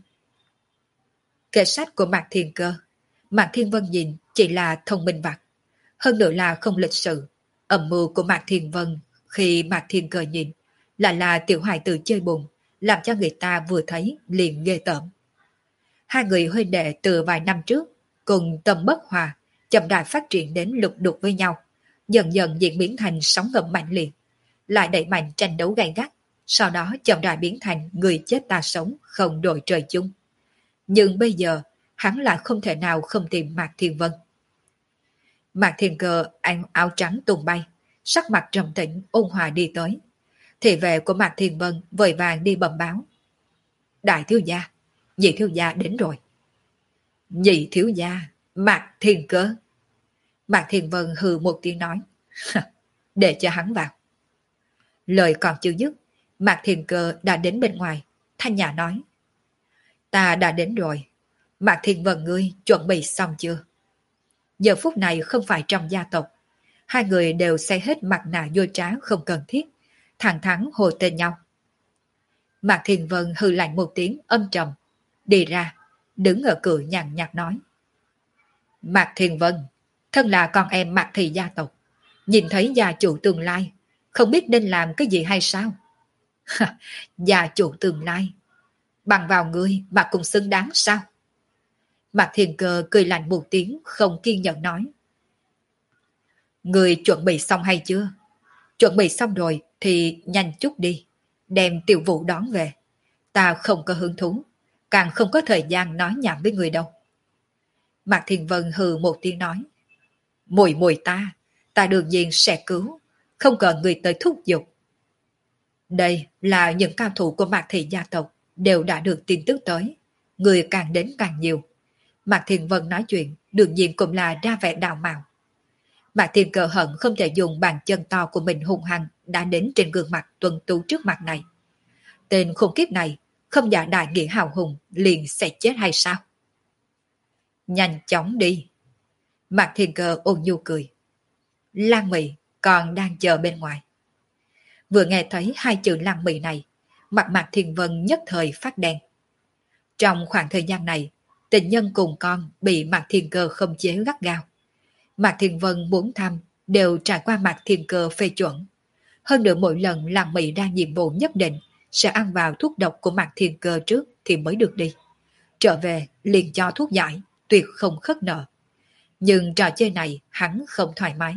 Kệ sách của Mạc Thiên Cơ, Mạc Thiên Vân nhìn chỉ là thông minh vặt, hơn nữa là không lịch sự. Âm mưu của Mạc Thiên Vân khi Mạc Thiên Cơ nhìn, là là tiểu hài tử chơi bùn, làm cho người ta vừa thấy liền ghê tởm. Hai người huynh đệ từ vài năm trước, cùng tâm bất hòa, chậm rãi phát triển đến lục đục với nhau, dần dần diễn biến thành sóng ngầm mạnh liệt, lại đẩy mạnh tranh đấu gay gắt, sau đó chậm rãi biến thành người chết ta sống, không đội trời chung. Nhưng bây giờ, hắn lại không thể nào không tìm Mạc Thiên Vân. Mạc Thiên Cơ ăn áo trắng tung bay, sắc mặt trầm tĩnh ôn hòa đi tới. Thị vệ của Mạc Thiên Vân vội vàng đi bẩm báo. Đại thiếu gia, nhị thiếu gia đến rồi. Nhị thiếu gia, Mạc Thiên Cơ. Mạc Thiên Vân hừ một tiếng nói. Để cho hắn vào. Lời còn chưa dứt, Mạc Thiên Cơ đã đến bên ngoài, thanh nhã nói. Ta đã đến rồi. Mạc Thiên Vân ngươi chuẩn bị xong chưa? Giờ phút này không phải trong gia tộc. Hai người đều xây hết mặt nạ vô trá không cần thiết, thẳng thắn hồ tên nhau. Mạc Thiên Vân hừ lạnh một tiếng âm trầm, đi ra, đứng ở cửa nhàn nhạt nói. Mạc Thiên Vân, thân là con em Mạc Thị gia tộc, nhìn thấy gia chủ tương lai, không biết nên làm cái gì hay sao? Gia chủ tương lai, bằng vào ngươi mà cũng xứng đáng sao? Mạc Thiên Cơ cười lạnh một tiếng không kiên nhẫn nói. Ngươi chuẩn bị xong hay chưa? Chuẩn bị xong rồi thì nhanh chút đi, đem Tiểu Vũ đón về. Ta không có hứng thú, càng không có thời gian nói nhảm với người đâu. Mạc Thiên Vân hừ một tiếng nói. Mùi mùi ta, ta đương nhiên sẽ cứu, không cần người tới thúc giục. Đây là những cao thủ của Mạc Thị gia tộc đều đã được tin tức tới, người càng đến càng nhiều. Mạc Thiên Vân nói chuyện đương nhiên cũng là ra vẻ đào mạo. Mạc Thiên Cơ hận không thể dùng bàn chân to của mình hung hăng đã đến trên gương mặt tuân tú trước mặt này. Tên khủng khiếp này không giả đại nghĩa hào hùng liền sẽ chết hay sao? Nhanh chóng đi. Mạc Thiên Cơ ôn nhu cười. Lan Mị còn đang chờ bên ngoài. Vừa nghe thấy hai chữ Lan Mị này, mặt Mạc Thiên Vân nhất thời phát đen. Trong khoảng thời gian này, tình nhân cùng con bị Mạc Thiên Cơ không chế gắt gao. Mạc Thiên Vân muốn thăm đều trải qua Mạc Thiên Cơ phê chuẩn. Hơn nữa mỗi lần Lan Mị ra nhiệm vụ nhất định sẽ ăn vào thuốc độc của Mạc Thiên Cơ trước thì mới được đi. Trở về liền cho thuốc giải, tuyệt không khất nợ. Nhưng trò chơi này hắn không thoải mái.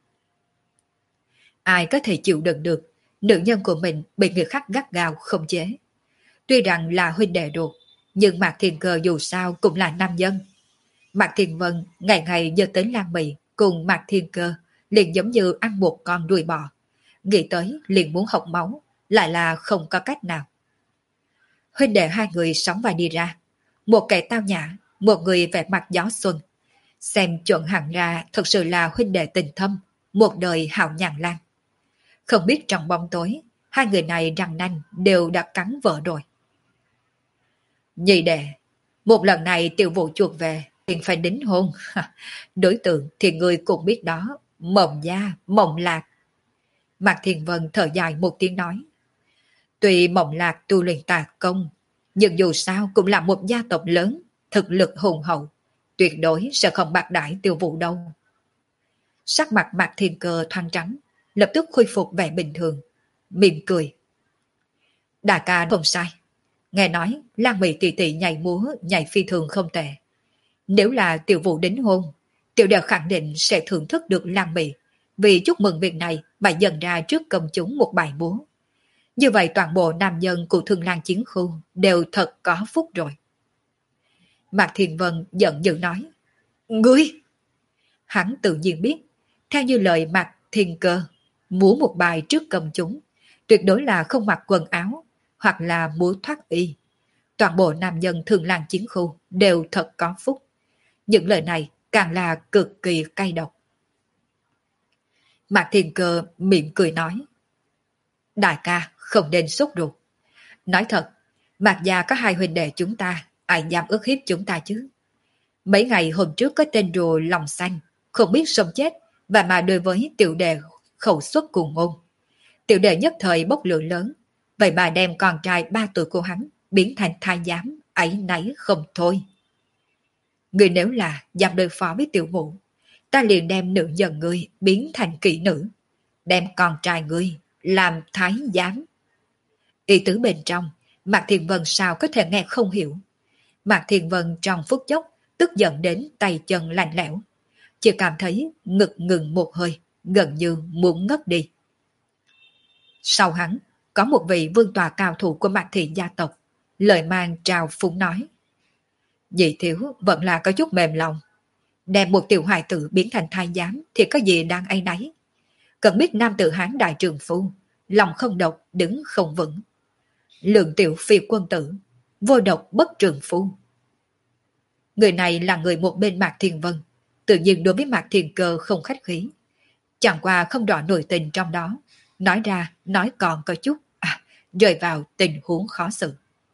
Ai có thể chịu đựng được nữ nhân của mình bị người khác gắt gao không chế. Tuy rằng là huynh đệ ruột, nhưng Mạc Thiên Cơ dù sao cũng là nam nhân. Mạc Thiên Vân ngày ngày nhớ tới Lan Mị cùng Mạc Thiên Cơ liền giống như ăn một con đuôi bò. Nghĩ tới liền muốn học máu, lại là không có cách nào. Huynh đệ hai người sóng vai đi ra. Một kẻ tao nhã, một người vẻ mặt gió xuân. Xem chuẩn hẳn ra thật sự là huynh đệ tình thâm, một đời hào nhàn lan. Không biết trong bóng tối, hai người này răng nanh đều đã cắn vợ rồi. Nhị đệ, một lần này Tiểu Vũ chuột về, thì phải đính hôn. Đối tượng thì người cũng biết đó, Mộng Gia, Mộng Lạc. Mạc Thiên Vân thở dài một tiếng nói. Tuy Mộng Lạc tu luyện tà công, nhưng dù sao cũng là một gia tộc lớn, thực lực hùng hậu, tuyệt đối sẽ không bạc đãi Tiểu Vũ đâu. Sắc mặt Mạc Thiên Cơ thoáng trắng, lập tức khôi phục vẻ bình thường, mỉm cười. Đại ca không sai. Nghe nói Lan Mị tỷ tỷ nhảy múa, nhảy phi thường không tệ. Nếu là tiểu vụ đính hôn, tiểu đệ khẳng định sẽ thưởng thức được Lan Mị, vì chúc mừng việc này mà dần ra trước công chúng một bài múa. Như vậy toàn bộ nam nhân của Thương Lan chiến khu đều thật có phúc rồi. Mạc Thiền Vân giận dữ nói. Ngươi! Hắn tự nhiên biết, theo như lời Mạc Thiên Cơ, múa một bài trước công chúng, tuyệt đối là không mặc quần áo, hoặc là múa thoát y. Toàn bộ nam nhân Thương Lan chiến khu đều thật có phúc. Những lời này càng là cực kỳ cay độc. Mạc Thiên Cơ miệng cười nói. Đại ca không nên sốt ruột. Nói thật, Mạc gia có hai huynh đệ chúng ta, ai dám ức hiếp chúng ta chứ? Mấy ngày hôm trước có tên rùa lòng xanh, không biết sống chết, và mà đối với tiểu đệ khẩu xuất cùng ngôn. Tiểu đệ nhất thời bốc lửa lớn, vậy mà đem con trai ba tuổi của hắn biến thành thái giám, ấy nấy không thôi. Người nếu là dám đối phó với tiểu vũ, ta liền đem nữ nhân ngươi biến thành kỹ nữ, đem con trai ngươi làm thái giám. Ý tứ bên trong, Mạc Thiền Vân sao có thể nghe không hiểu. Mạc Thiền Vân trong phút chốc tức giận đến tay chân lạnh lẽo, chỉ cảm thấy ngực ngừng một hơi, gần như muốn ngất đi. Sau hắn, có một vị vương tòa cao thủ của Mạc thị gia tộc, lời mang trào phúng nói. Dị thiếu vẫn là có chút mềm lòng. Đem một tiểu hài tử biến thành thái giám thì có gì đang áy náy. Cần biết nam tử Hán đại trường phu, lòng không độc, đứng không vững. Lượng tiểu phi quân tử, vô độc bất trường phu. Người này là người một bên Mạc Thiên Vân, tự nhiên đối với Mạc Thiên Cơ không khách khí. Chẳng qua không rõ nội tình trong đó, nói ra nói còn có chút, à, rơi vào tình huống khó xử.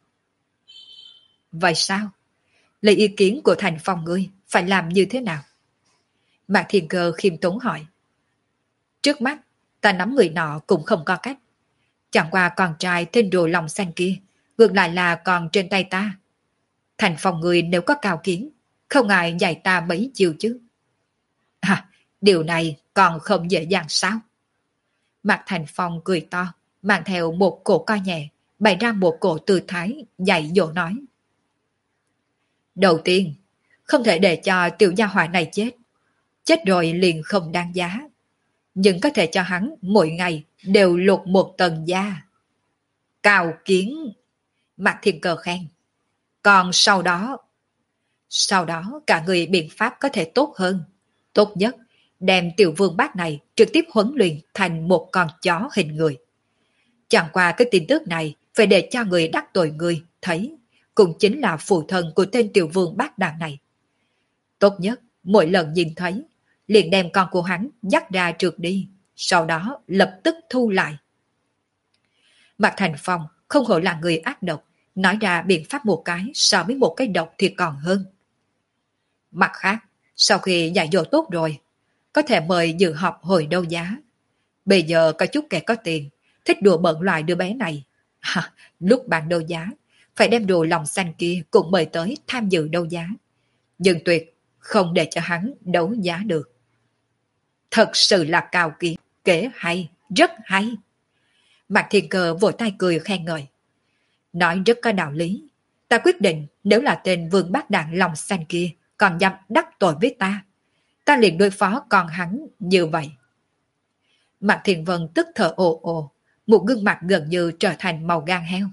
Vậy sao? Lấy ý kiến của Thành Phong ngươi phải làm như thế nào? Mạc Thiên Cơ khiêm tốn hỏi. Trước mắt, ta nắm người nọ cũng không có cách. Chẳng qua con trai tên đồ lòng xanh kia, ngược lại là còn trên tay ta. Thành Phong ngươi nếu có cao kiến, không ngại dạy ta mấy chiều chứ. À, điều này còn không dễ dàng sao? Mạc Thành Phong cười to, mang theo một cổ co nhẹ, bày ra một cổ tư thái, dạy dỗ nói. Đầu tiên, không thể để cho tiểu gia hỏa này chết. Chết rồi liền không đáng giá. Nhưng có thể cho hắn mỗi ngày đều lột một tầng da. Cao kiến! Mạc Thiên Cơ khen. Còn sau đó... Sau đó cả người biện pháp có thể tốt hơn. Tốt nhất, đem tiểu vương bác này trực tiếp huấn luyện thành một con chó hình người. Chẳng qua cái tin tức này phải để cho người đắc tội người thấy, cũng chính là phụ thân của tên tiểu vương bác đàn này. Tốt nhất, mỗi lần nhìn thấy, liền đem con của hắn dắt ra trượt đi, sau đó lập tức thu lại. Mạc Thành Phong không hổ là người ác độc, nói ra biện pháp một cái so với một cái độc thì còn hơn. Mặt khác, sau khi dạy dỗ tốt rồi, có thể mời dự họp hồi đấu giá. Bây giờ có chút kẻ có tiền, thích đùa bận loại đứa bé này. À, lúc bạn đấu giá, phải đem đồ lòng xanh kia cũng mời tới tham dự đấu giá. Nhưng tuyệt không để cho hắn đấu giá được. Thật sự là cao kiến, kế hay, rất hay. Mạc Thiên Cơ vội tay cười khen ngợi. Nói rất có đạo lý. Ta quyết định nếu là tên vương bác đạn lòng xanh kia còn dám đắc tội với ta, ta liền đối phó con hắn như vậy. Mạc Thiên Vân tức thở ồ ồ, một gương mặt gần như trở thành màu gan heo.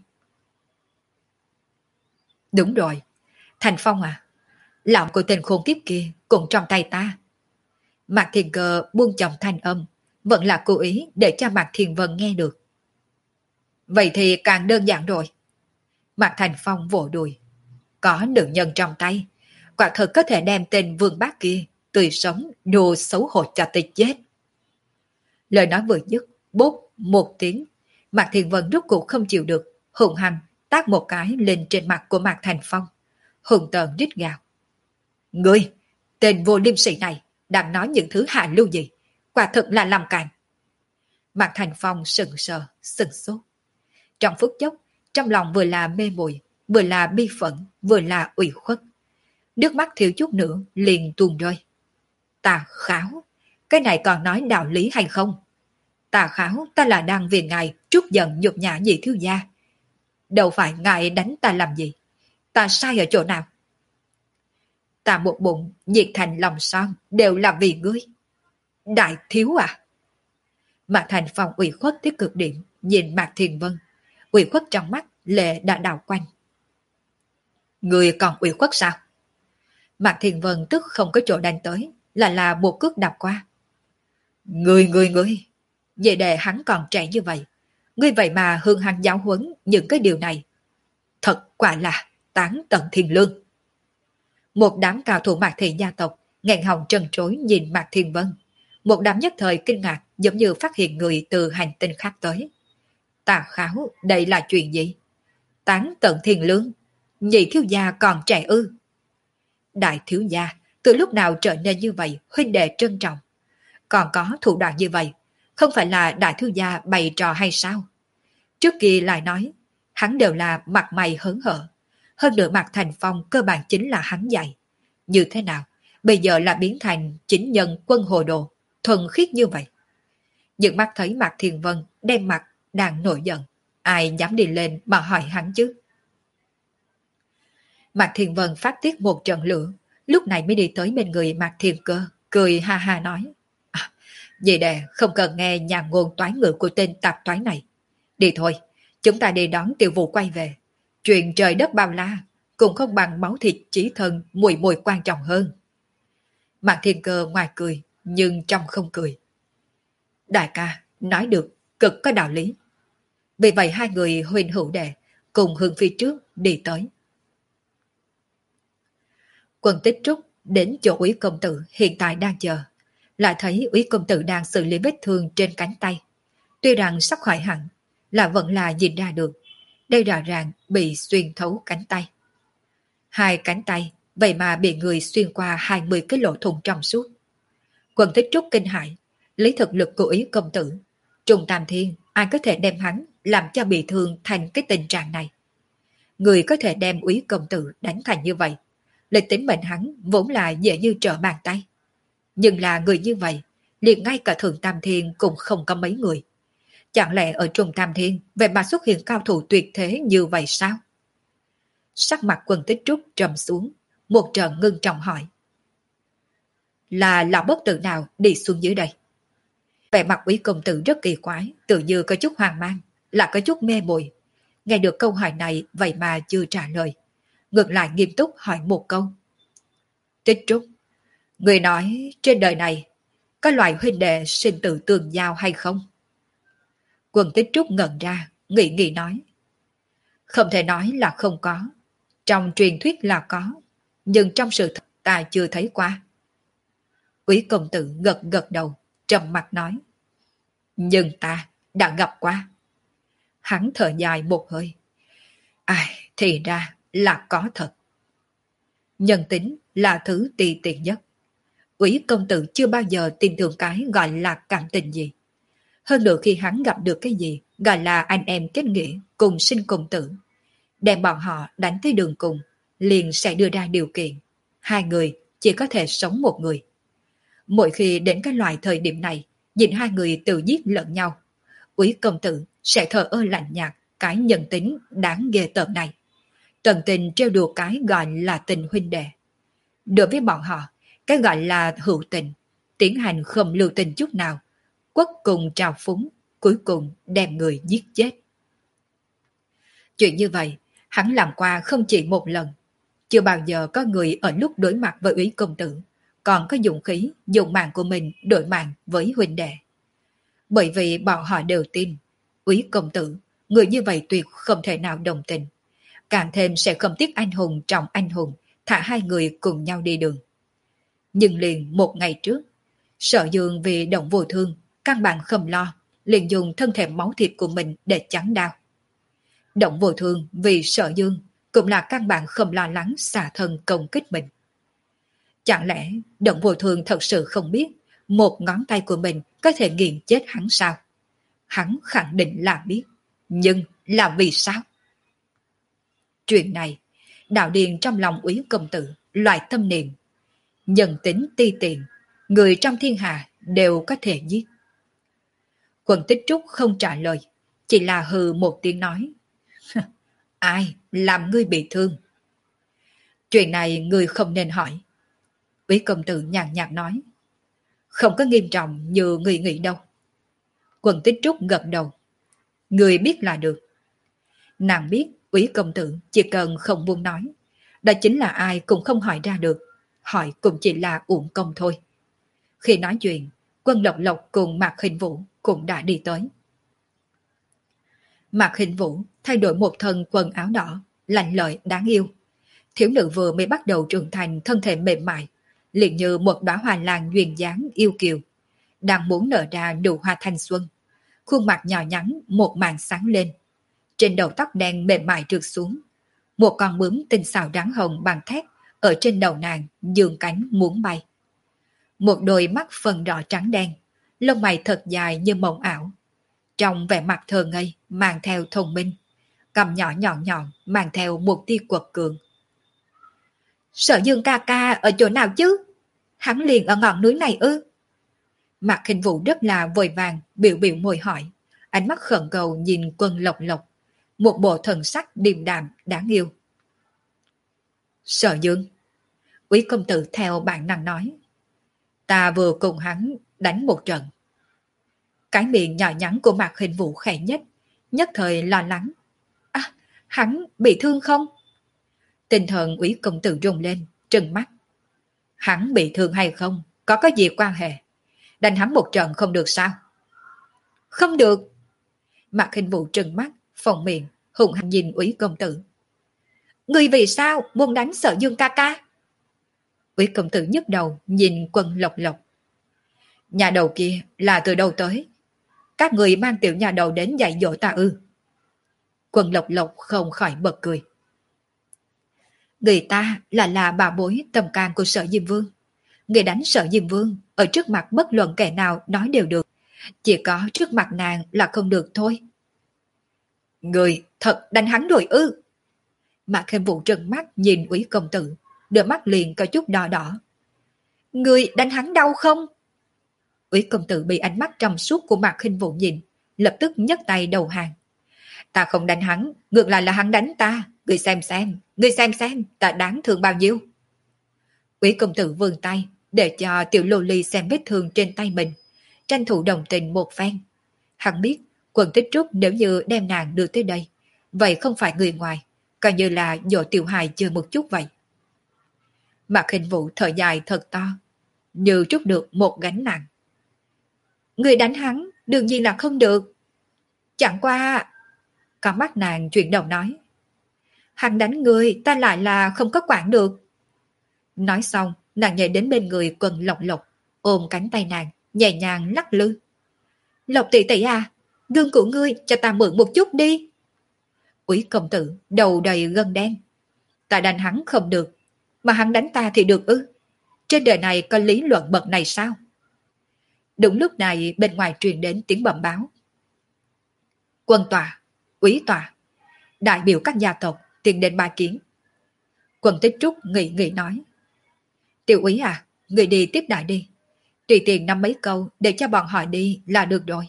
Đúng rồi, Thành Phong à, lòng của tên khốn kiếp kia cũng trong tay ta. Mạc Thiên Cơ buông chồng thanh âm, vẫn là cố ý để cho Mạc Thiên Vân nghe được. Vậy thì càng đơn giản rồi. Mạc Thành Phong vỗ đùi. Có nữ nhân trong tay, quả thực có thể đem tên vương bác kia tươi sống đồ xấu hổ cho tới chết. Lời nói vừa dứt, bốp một tiếng, Mạc Thiên Vân rút cuộc không chịu được, hùng hăng tát một cái lên trên mặt của Mạc Thành Phong. Hùng tợn rít gào. Ngươi, tên vô liêm sỉ này, đang nói những thứ hạ lưu gì? Quả thực là làm càn. Mạc Thành Phong sừng sờ, sừng sốt. Trong phút chốc, trong lòng vừa là mê muội, vừa là bi phẫn, vừa là ủy khuất. Nước mắt thiếu chút nữa liền tuôn rơi. Tà kháo, cái này còn nói đạo lý hay không? Tà Kháo, ta là đang vì ngài trút giận nhục nhã nhị thiếu gia. Đâu phải ngài đánh ta làm gì? Ta sai ở chỗ nào? Ta một bụng nhiệt thành lòng son đều là vì ngươi. Đại thiếu à? Mạc Thành Phong ủy khuất tới cực điểm, nhìn Mạc Thiền Vân. Ủy khuất trong mắt, lệ đã đảo quanh. Ngươi còn ủy khuất sao? Mạc Thiền Vân tức không có chỗ đánh tới, là là một cước đạp qua. Ngươi, ngươi, ngươi, về đề hắn còn trẻ như vậy. Ngươi vậy mà hương hắn giáo huấn những cái điều này. Thật quả là tán tận thiên lương. Một đám cao thủ Mạc Thị gia tộc, nghẹn họng trần trối nhìn Mạc Thiền Vân. Một đám nhất thời kinh ngạc giống như phát hiện người từ hành tinh khác tới. Tà Kháo, đây là chuyện gì? Tán tận thiên lương, nhị thiếu gia còn trẻ ư? Đại thiếu gia, từ lúc nào trở nên như vậy, huynh đệ trân trọng. Còn có thủ đoạn như vậy, không phải là đại thiếu gia bày trò hay sao? Trước kia lại nói, hắn đều là mặt mày hớn hở. Hơn nữa Mạc Thành Phong cơ bản chính là hắn dạy. Như thế nào, bây giờ là biến thành chính nhân quân hồ đồ, thuần khiết như vậy. Nhưng mắt thấy Mạc Thiền Vân đem mặt đang nổi giận, ai dám đi lên mà hỏi hắn chứ? Mạc Thiền Vân phát tiết một trận lửa, lúc này mới đi tới bên người Mạc Thiền Cơ, cười ha ha nói. À, vậy đệ không cần nghe nhà ngôn toán ngữ của tên tạp toán này. Đi thôi, chúng ta đi đón Tiểu Vũ quay về. Chuyện trời đất bao la, cũng không bằng máu thịt chí thân mùi mùi quan trọng hơn. Mạc Thiền Cơ ngoài cười, nhưng trong không cười. Đại ca, nói được, cực có đạo lý. Vì vậy hai người huynh hữu đệ cùng hướng phía trước đi tới. Quân Tích Trúc đến chỗ Úy công tử hiện tại đang chờ, lại thấy Úy công tử đang xử lý vết thương trên cánh tay. Tuy rằng sắp khỏi hẳn, là vẫn là nhìn ra được, đây rõ ràng bị xuyên thấu cánh tay. Hai cánh tay, vậy mà bị người xuyên qua hai mươi cái lỗ thủng trong suốt. Quân Tích Trúc kinh hãi, lấy thực lực của Úy công tử, Trùng Tam Thiên, ai có thể đem hắn làm cho bị thương thành cái tình trạng này? Người có thể đem Úy công tử đánh thành như vậy, lịch tính mệnh hắn vốn là dễ như trở bàn tay. Nhưng là người như vậy, liền ngay cả Thượng Tam Thiên cũng không có mấy người. Chẳng lẽ ở Trùng Tam Thiên vậy mà xuất hiện cao thủ tuyệt thế như vậy sao? Sắc mặt Quân Tích Trúc trầm xuống, một trận ngưng trọng hỏi. Là lão bất tử nào đi xuống dưới đây? Vẻ mặt Úy công tử rất kỳ quái, tự như có chút hoang mang, là có chút mê muội. Nghe được câu hỏi này vậy mà chưa trả lời. Ngược lại nghiêm túc hỏi một câu. Tích Trúc, người nói trên đời này có loại huynh đệ sinh tử tương giao hay không? Quân Tích Trúc ngẩn ra, nghĩ nghĩ nói. Không thể nói là không có. Trong truyền thuyết là có, nhưng trong sự thật ta chưa thấy qua. Úy công tử gật gật đầu, trầm mặt nói. Nhưng ta đã gặp qua. Hắn thở dài một hơi. Ai, thì ra là có thật. Nhân tính là thứ tì tiện nhất. Úy công tử chưa bao giờ tin tưởng cái gọi là cảm tình gì. Hơn nữa khi hắn gặp được cái gì gọi là anh em kết nghĩa cùng sinh cùng tử, đem bọn họ đánh tới đường cùng, liền sẽ đưa ra điều kiện. Hai người chỉ có thể sống một người. Mỗi khi đến cái loại thời điểm này, nhìn hai người tự giết lẫn nhau, Úy công tử sẽ thờ ơ lạnh nhạt cái nhân tính đáng ghê tởm này. Tận tình trêu đùa cái gọi là tình huynh đệ. Đối với bọn họ, cái gọi là hữu tình, tiến hành không lưu tình chút nào, quất cùng trào phúng, cuối cùng đem người giết chết. Chuyện như vậy, hắn làm qua không chỉ một lần. Chưa bao giờ có người ở lúc đối mặt với Úy công tử, còn có dụng khí, dùng mạng của mình đổi mạng với huynh đệ. Bởi vì bọn họ đều tin, Úy công tử, người như vậy tuyệt không thể nào đồng tình. Càng thêm sẽ không tiếc anh hùng trọng anh hùng, thả hai người cùng nhau đi đường. Nhưng liền một ngày trước, Sở Dương vì động vô thương, căn bản không lo, liền dùng thân thể máu thịt của mình để chắn đao. Động vô thương vì Sở Dương cũng là căn bản không lo lắng xả thân công kích mình. Chẳng lẽ Động vô thương thật sự không biết một ngón tay của mình có thể nghiền chết hắn sao? Hắn khẳng định là biết, nhưng là vì sao? Chuyện này, đạo điền trong lòng Úy công tử, loại tâm niệm. Nhân tính ti tiện, người trong thiên hạ đều có thể giết. Quần Tích Trúc không trả lời, chỉ là hừ một tiếng nói. Ai làm ngươi bị thương? Chuyện này ngươi không nên hỏi. Úy công tử nhàn nhạt nói. Không có nghiêm trọng như ngươi nghĩ đâu. Quần Tích Trúc gật đầu. Ngươi biết là được. Nàng biết Úy công tử chỉ cần không buông nói, đó chính là ai cũng không hỏi ra được, hỏi cũng chỉ là uổng công thôi. Khi nói chuyện, Quân Lộc Lộc cùng Mạc Hình Vũ cũng đã đi tới. Mạc Hình Vũ thay đổi một thân quần áo đỏ, lạnh lợi đáng yêu. Thiếu nữ vừa mới bắt đầu trưởng thành, thân thể mềm mại, liền như một đóa hoa lan duyên dáng yêu kiều, đang muốn nở ra nụ hoa thanh xuân. Khuôn mặt nhỏ nhắn một màn sáng lên, trên đầu tóc đen mềm mại trượt xuống, một con bướm tinh xảo đáng hồng bằng thép ở trên đầu nàng dương cánh muốn bay. Một đôi mắt phần đỏ trắng đen, lông mày thật dài như mộng ảo, trong vẻ mặt thờ ngây mang theo thông minh, cằm nhỏ nhọn nhọn mang theo một tia quật cường. Sở Dương ca ca ở chỗ nào chứ? Hắn liền ở ngọn núi này ư? Mạc Hình Vũ rất là vội vàng biểu biểu môi hỏi, ánh mắt khẩn cầu nhìn Quân Lộc Lộc, một bộ thần sắc điềm đạm đáng yêu. Sở Dương, Úy công tử theo bản năng nói, ta vừa cùng hắn đánh một trận. Cái miệng nhỏ nhắn của Mạc Hình Vũ khẽ nhất, nhất thời lo lắng. À, hắn bị thương không? Tinh thần Úy công tử rung lên, trừng mắt. Hắn bị thương hay không, có có gì quan hệ? Đánh hắn một trận không được sao? Không được. Mạc Hình Vũ trừng mắt, phồng miệng, hùng hăng nhìn Úy công tử. Người vì sao muốn đánh Sở Dương ca ca? Úy công tử nhức đầu nhìn Quân Lộc Lộc. Nhà đầu kia là từ đâu tới? Các người mang tiểu nhà đầu đến dạy dỗ ta ư? Quân Lộc Lộc không khỏi bật cười. Người ta là là bà bối tầm can của Sở Diêm Vương. Người đánh Sở Diêm Vương ở trước mặt bất luận kẻ nào nói đều được, chỉ có trước mặt nàng là không được thôi. Người thật đánh hắn rồi ư? Mạc Hình Vũ trừng mắt nhìn Úy công tử, đôi mắt liền có chút đỏ đỏ. Người đánh hắn đau không? Úy công tử bị ánh mắt trong suốt của Mạc Hình Vũ nhìn, lập tức nhấc tay đầu hàng. Ta không đánh hắn, ngược lại là hắn đánh ta. Người xem xem, người xem xem, ta đáng thương bao nhiêu. Úy công tử vươn tay để cho tiểu lô ly xem vết thương trên tay mình, tranh thủ đồng tình một phen. Hắn biết Quân Tích Trúc nếu như đem nàng đưa tới đây, vậy không phải người ngoài, coi như là dỗ tiểu hài chơi một chút vậy. Mạc Hình Vũ thở dài thật to, như trút được một gánh nặng. Người đánh hắn đương nhiên là không được. Chẳng qua... Con mắt nàng chuyển đầu nói. Hắn đánh người ta lại là không có quản được. Nói xong, nàng nhảy đến bên người Quân Lộc Lộc, ôm cánh tay nàng, nhẹ nhàng lắc lư. Lộc tỷ tỷ à, gương của ngươi cho ta mượn một chút đi. Úy công tử đầu đầy gân đen. Ta đánh hắn không được, mà hắn đánh ta thì được ư? Trên đời này có lý luận bậc này sao? Đúng lúc này bên ngoài truyền đến tiếng bẩm báo. Quân tòa, úy tòa, đại biểu các gia tộc tiến đến bài kiến. Quân Tích Trúc nghĩ nghĩ nói. Tiểu úy à, người đi tiếp đại đi. Tùy tiền năm mấy câu để cho bọn họ đi là được rồi.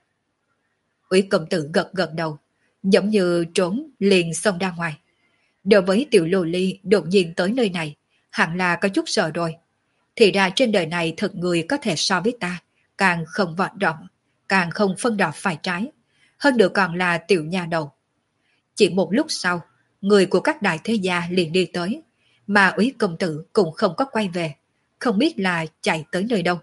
Úy công tử gật gật đầu, giống như trốn liền xông ra ngoài. Đối với tiểu lô ly đột nhiên tới nơi này, hẳn là có chút sợ rồi. Thì ra trên đời này thật người có thể so với ta, càng không vọt rộng, càng không phân đỏ phải trái, hơn nữa còn là tiểu nhà đầu. Chỉ một lúc sau, người của các đại thế gia liền đi tới, mà úy công tử cũng không có quay về, không biết là chạy tới nơi đâu.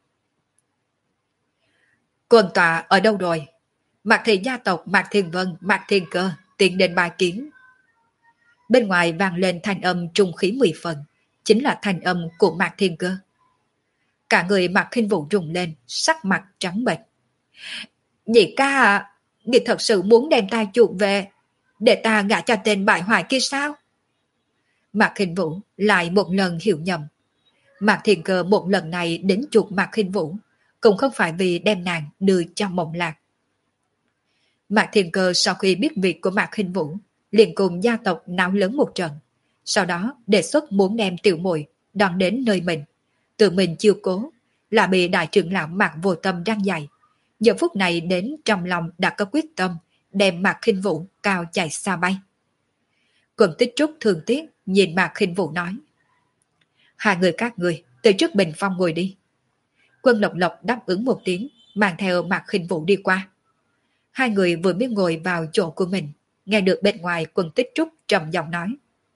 Quân tọa ở đâu rồi? Mạc thị gia tộc Mạc Thiên Vân, Mạc Thiên Cơ tiến đến bài kiến. Bên ngoài vang lên thanh âm trung khí mười phần, chính là thanh âm của Mạc Thiên Cơ. Cả người Mạc Khinh Vũ rùng lên, sắc mặt trắng bệch. Nhị ca à, ngươi thật sự muốn đem ta chuộc về, để ta gả cho tên bại hoại kia sao? Mạc Khinh Vũ lại một lần hiểu nhầm. Mạc Thiên Cơ một lần này đến chuộc Mạc Khinh Vũ, cũng không phải vì đem nàng đưa cho Mộng Lạc. Mạc Thiên Cơ sau khi biết việc của Mạc Khinh Vũ, liền cùng gia tộc náo lớn một trận, sau đó đề xuất muốn đem tiểu muội đón đến nơi mình, tự mình chiêu cố, là bị đại trưởng lão Mạc Vô Tâm răng dạy, giờ phút này đến trong lòng đã có quyết tâm đem Mạc Khinh Vũ cao chạy xa bay. Quân Tích Trúc thương tiếc nhìn Mạc Khinh Vũ nói: hai người các người từ trước bình phong ngồi đi. Quân Lộc Lộc đáp ứng một tiếng, mang theo Mạc Khinh Vũ đi qua. Hai người vừa mới ngồi vào chỗ của mình, nghe được bên ngoài Quân Tích Trúc trầm giọng nói: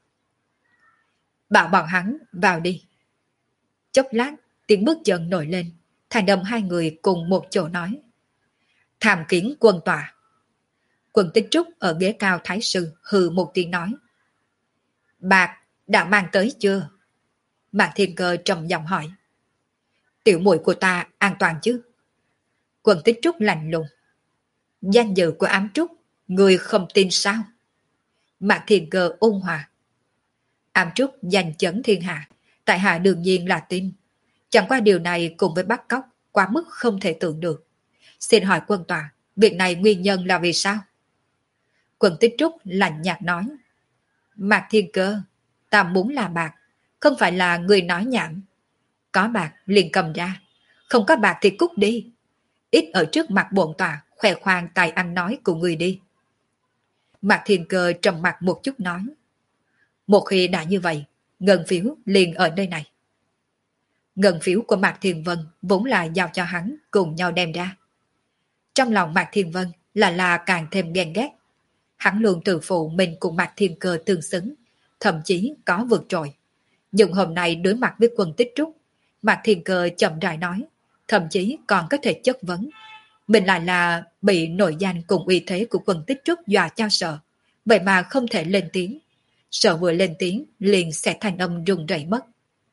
bảo bọn hắn vào đi. Chốc lát, tiếng bước chân nổi lên, thành âm hai người cùng một chỗ nói: tham kiến quân tòa. Quân Tích Trúc ở ghế cao thái sư hừ một tiếng nói: bạc đã mang tới chưa? Mạc Thiên Cơ trầm giọng hỏi: tiểu muội của ta an toàn chứ? Quân Tích Trúc lạnh lùng: danh dự của Ám Trúc, người không tin sao? Mạc Thiên Cơ ôn hòa: Ám Trúc danh chấn thiên hạ, tại hạ đương nhiên là tin. Chẳng qua điều này cùng với bắt cóc quá mức không thể tưởng được. Xin hỏi quân tòa, việc này nguyên nhân là vì sao? Quân Tích Trúc lạnh nhạt nói: Mạc Thiên Cơ, ta muốn là bạc, không phải là người nói nhảm. Có bạc liền cầm ra, không có bạc thì cút đi. Ít ở trước mặt bổn tòa khoe khoang tài ăn nói của người đi. Mạc Thiên Cơ trầm mặt một chút nói: một khi đã như vậy, ngân phiếu liền ở nơi này. Ngân phiếu của Mạc Thiên Vân vốn là giao cho hắn cùng nhau đem ra. Trong lòng Mạc Thiên Vân là là càng thêm ghen ghét. Hắn luôn tự phụ mình cùng Mạc Thiên Cơ tương xứng, thậm chí có vượt trội. Nhưng hôm nay đối mặt với Quân Tích Trúc, Mạc Thiên Cơ chậm rãi nói, thậm chí còn có thể chất vấn. Mình lại là bị nội danh cùng uy thế của Quân Tích Trúc dọa cho sợ, vậy mà không thể lên tiếng. Sợ vừa lên tiếng liền sẽ thành âm run rẩy mất.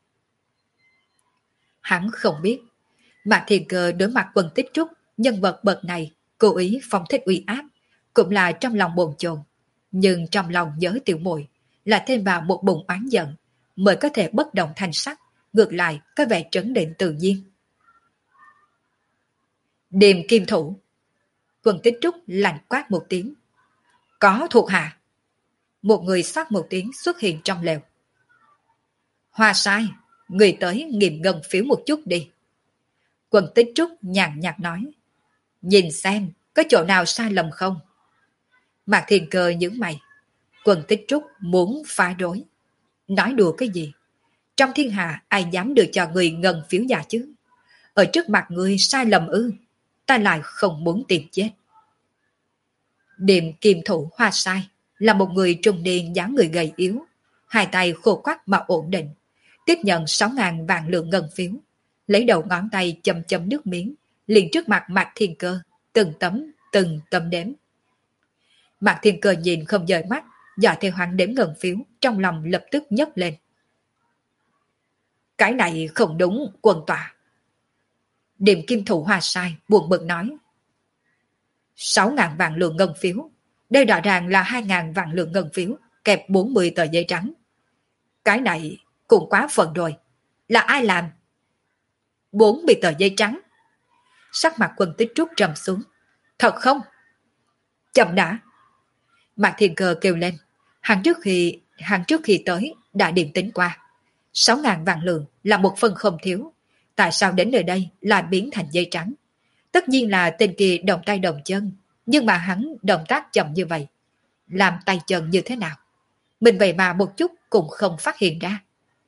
Hắn không biết, Mạc Thiên Cơ đối mặt Quân Tích Trúc, nhân vật bậc này, cố ý phong thích uy áp, cũng là trong lòng bồn chồn. Nhưng trong lòng nhớ tiểu muội là thêm vào một bụng oán giận, mới có thể bất động thanh sắc, ngược lại có vẻ trấn định tự nhiên. Điềm kim thủ. Quân Tích Trúc lạnh quát một tiếng. Có thuộc hạ. Một người xoát một tiếng xuất hiện trong lều. Hoa sai, người tới nghiệm ngân phiếu một chút đi. Quân Tích Trúc nhàn nhạt nói. Nhìn xem, có chỗ nào sai lầm không? Mạc Thiên Cơ nhướng mày. Quân Tích Trúc muốn phá rối. Nói đùa cái gì? Trong thiên hạ ai dám đưa cho người ngân phiếu giả chứ? Ở trước mặt người sai lầm ư? Ta lại không muốn tìm chết. Điềm kim thủ Hoa sai là một người trung niên dáng người gầy yếu, hai tay khô quắt mà ổn định, tiếp nhận sáu ngàn vạn lượng ngân phiếu, lấy đầu ngón tay chầm chầm nước miếng, liền trước mặt Mạc Thiên Cơ, từng tấm, từng tấm đếm. Mạc Thiên Cơ nhìn không rời mắt, dõi theo hắn đếm ngân phiếu, trong lòng lập tức nhấc lên. Cái này không đúng, quân tòa. Điềm kim thủ Hoa sai buồn bực nói. Sáu ngàn vạn lượng ngân phiếu, đây rõ ràng là hai ngàn vạn lượng ngân phiếu, kẹp bốn mươi tờ giấy trắng. Cái này cũng quá phần rồi. Là ai làm? bốn mươi tờ giấy trắng. Sắc mặt Quân Tích Trúc trầm xuống. Thật không? Chậm đã. Mạc Thiên Cơ kêu lên. Hắn trước khi, hắn trước khi tới đã điểm tính qua. Sáu ngàn vạn lượng là một phần không thiếu. Tại sao đến nơi đây lại biến thành dây trắng? Tất nhiên là tên kia động tay động chân, nhưng mà hắn động tác chậm như vậy. Làm tay chân như thế nào? Mình vậy mà một chút cũng không phát hiện ra.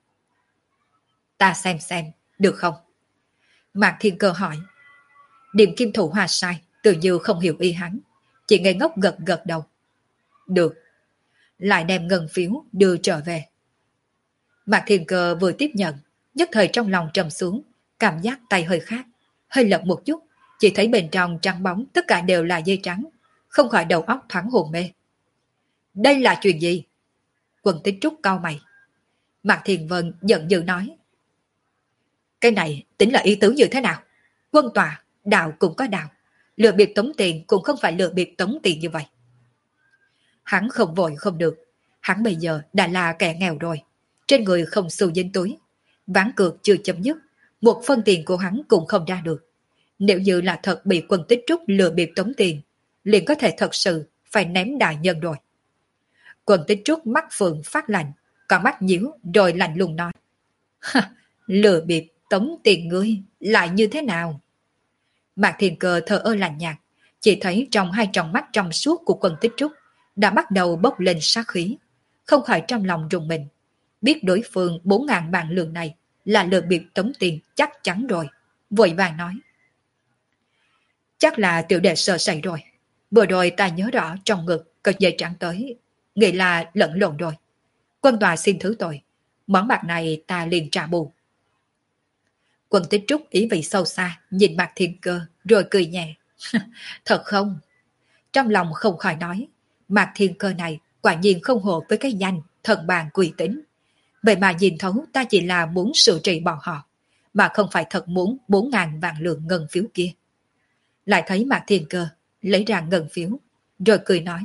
Ta xem xem, được không? Mạc Thiên Cơ hỏi. Điềm kim thủ Hoa sai, tự như không hiểu ý hắn. Chỉ ngây ngốc gật gật đầu. Được. Lại đem ngân phiếu đưa trở về. Mạc Thiên Cơ vừa tiếp nhận, nhất thời trong lòng trầm xuống, cảm giác tay hơi khác, hơi lật một chút, chỉ thấy bên trong trắng bóng tất cả đều là dây trắng, không khỏi đầu óc thoáng hồn mê. Đây là chuyện gì? Quân Tích Trúc cau mày. Mạc Thiên Vân giận dữ nói. Cái này tính là ý tứ như thế nào? Quân tòa, đạo cũng có đạo, lừa bịp tống tiền cũng không phải lừa bịp tống tiền như vậy. Hắn không vội không được, hắn bây giờ đã là kẻ nghèo rồi, trên người không xu dính túi, ván cược chưa chấm dứt, một phân tiền của hắn cũng không ra được. Nếu như là thật bị Quân Tích Trúc lừa bịp tống tiền, liền có thể thật sự phải ném đại nhân rồi. Quân Tích Trúc mắt phượng phát lạnh, còn mắt nhíu rồi lạnh lùng nói. Lừa bịp tống tiền ngươi lại như thế nào? Mạc Thiên Cơ thờ ơ lạnh nhạt, chỉ thấy trong hai tròng mắt trong suốt của Quân Tích Trúc đã bắt đầu bốc lên sát khí, không khỏi trong lòng rùng mình. Biết đối phương bốn ngàn vạn lượng này là lừa bịp tống tiền chắc chắn rồi, vội vàng nói. Chắc là tiểu đệ sợ sẩy rồi, vừa rồi ta nhớ rõ trong ngực có dây trắng tới, nghĩ là lẫn lộn rồi. Quân tòa xin thứ tội, món bạc này ta liền trả bù. Quân Tích Trúc ý vị sâu xa nhìn Mạc Thiên Cơ rồi cười nhẹ. Thật không? Trong lòng không khỏi nói, Mạc Thiên Cơ này quả nhiên không hộ với cái danh thần bàn quỷ tính. Vậy mà nhìn thấu ta chỉ là muốn xử trị bọn họ, mà không phải thật muốn bốn ngàn vạn lượng ngân phiếu kia. Lại thấy Mạc Thiên Cơ lấy ra ngân phiếu, rồi cười nói.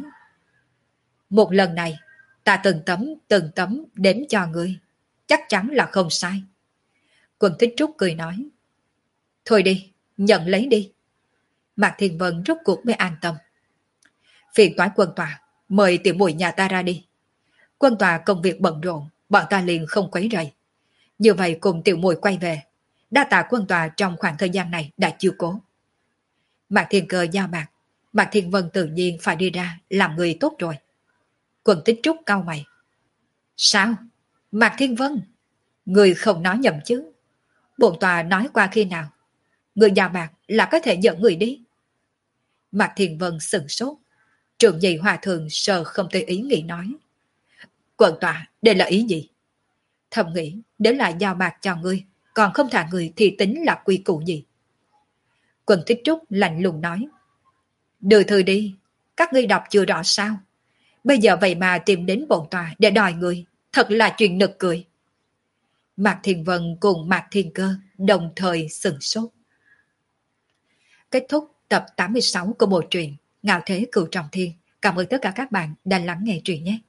Một lần này, ta từng tấm từng tấm đếm cho ngươi, chắc chắn là không sai. Quân Tích Trúc cười nói. Thôi đi, nhận lấy đi. Mạc Thiên Vân rốt cuộc mới an tâm. Phiền toái quân tòa, mời tiểu muội nhà ta ra đi. Quân tòa công việc bận rộn, bọn ta liền không quấy rầy. Như vậy cùng tiểu muội quay về, đa tạ quân tòa trong khoảng thời gian này đã chiêu cố. Mạc Thiên Cơ giao bạc, Mạc Thiên Vân tự nhiên phải đi ra làm người tốt rồi. Quân Tích Trúc cau mày. Sao? Mạc Thiên Vân? Người không nói nhầm chứ? Bổn tòa nói qua khi nào? Người giao bạc là có thể dẫn người đi. Mạc Thiên Vân sừng sốt. Trưởng nhị hòa thượng sờ không tùy ý nghĩ nói. Quận tòa, đây là ý gì? Thầm nghĩ, nếu là giao bạc cho ngươi, còn không thả người thì tính là quy củ gì? Quân Tích Trúc lạnh lùng nói. Đưa thư đi, các ngươi đọc chưa rõ sao? Bây giờ vậy mà tìm đến bổn tòa để đòi người, thật là chuyện nực cười. Mạc Thiên Vân cùng Mạc Thiên Cơ đồng thời sừng sốt. Kết thúc tập tám mươi sáu của bộ truyện Ngạo Thế Cửu Trọng Thiên. Cảm ơn tất cả các bạn đã lắng nghe truyện nhé.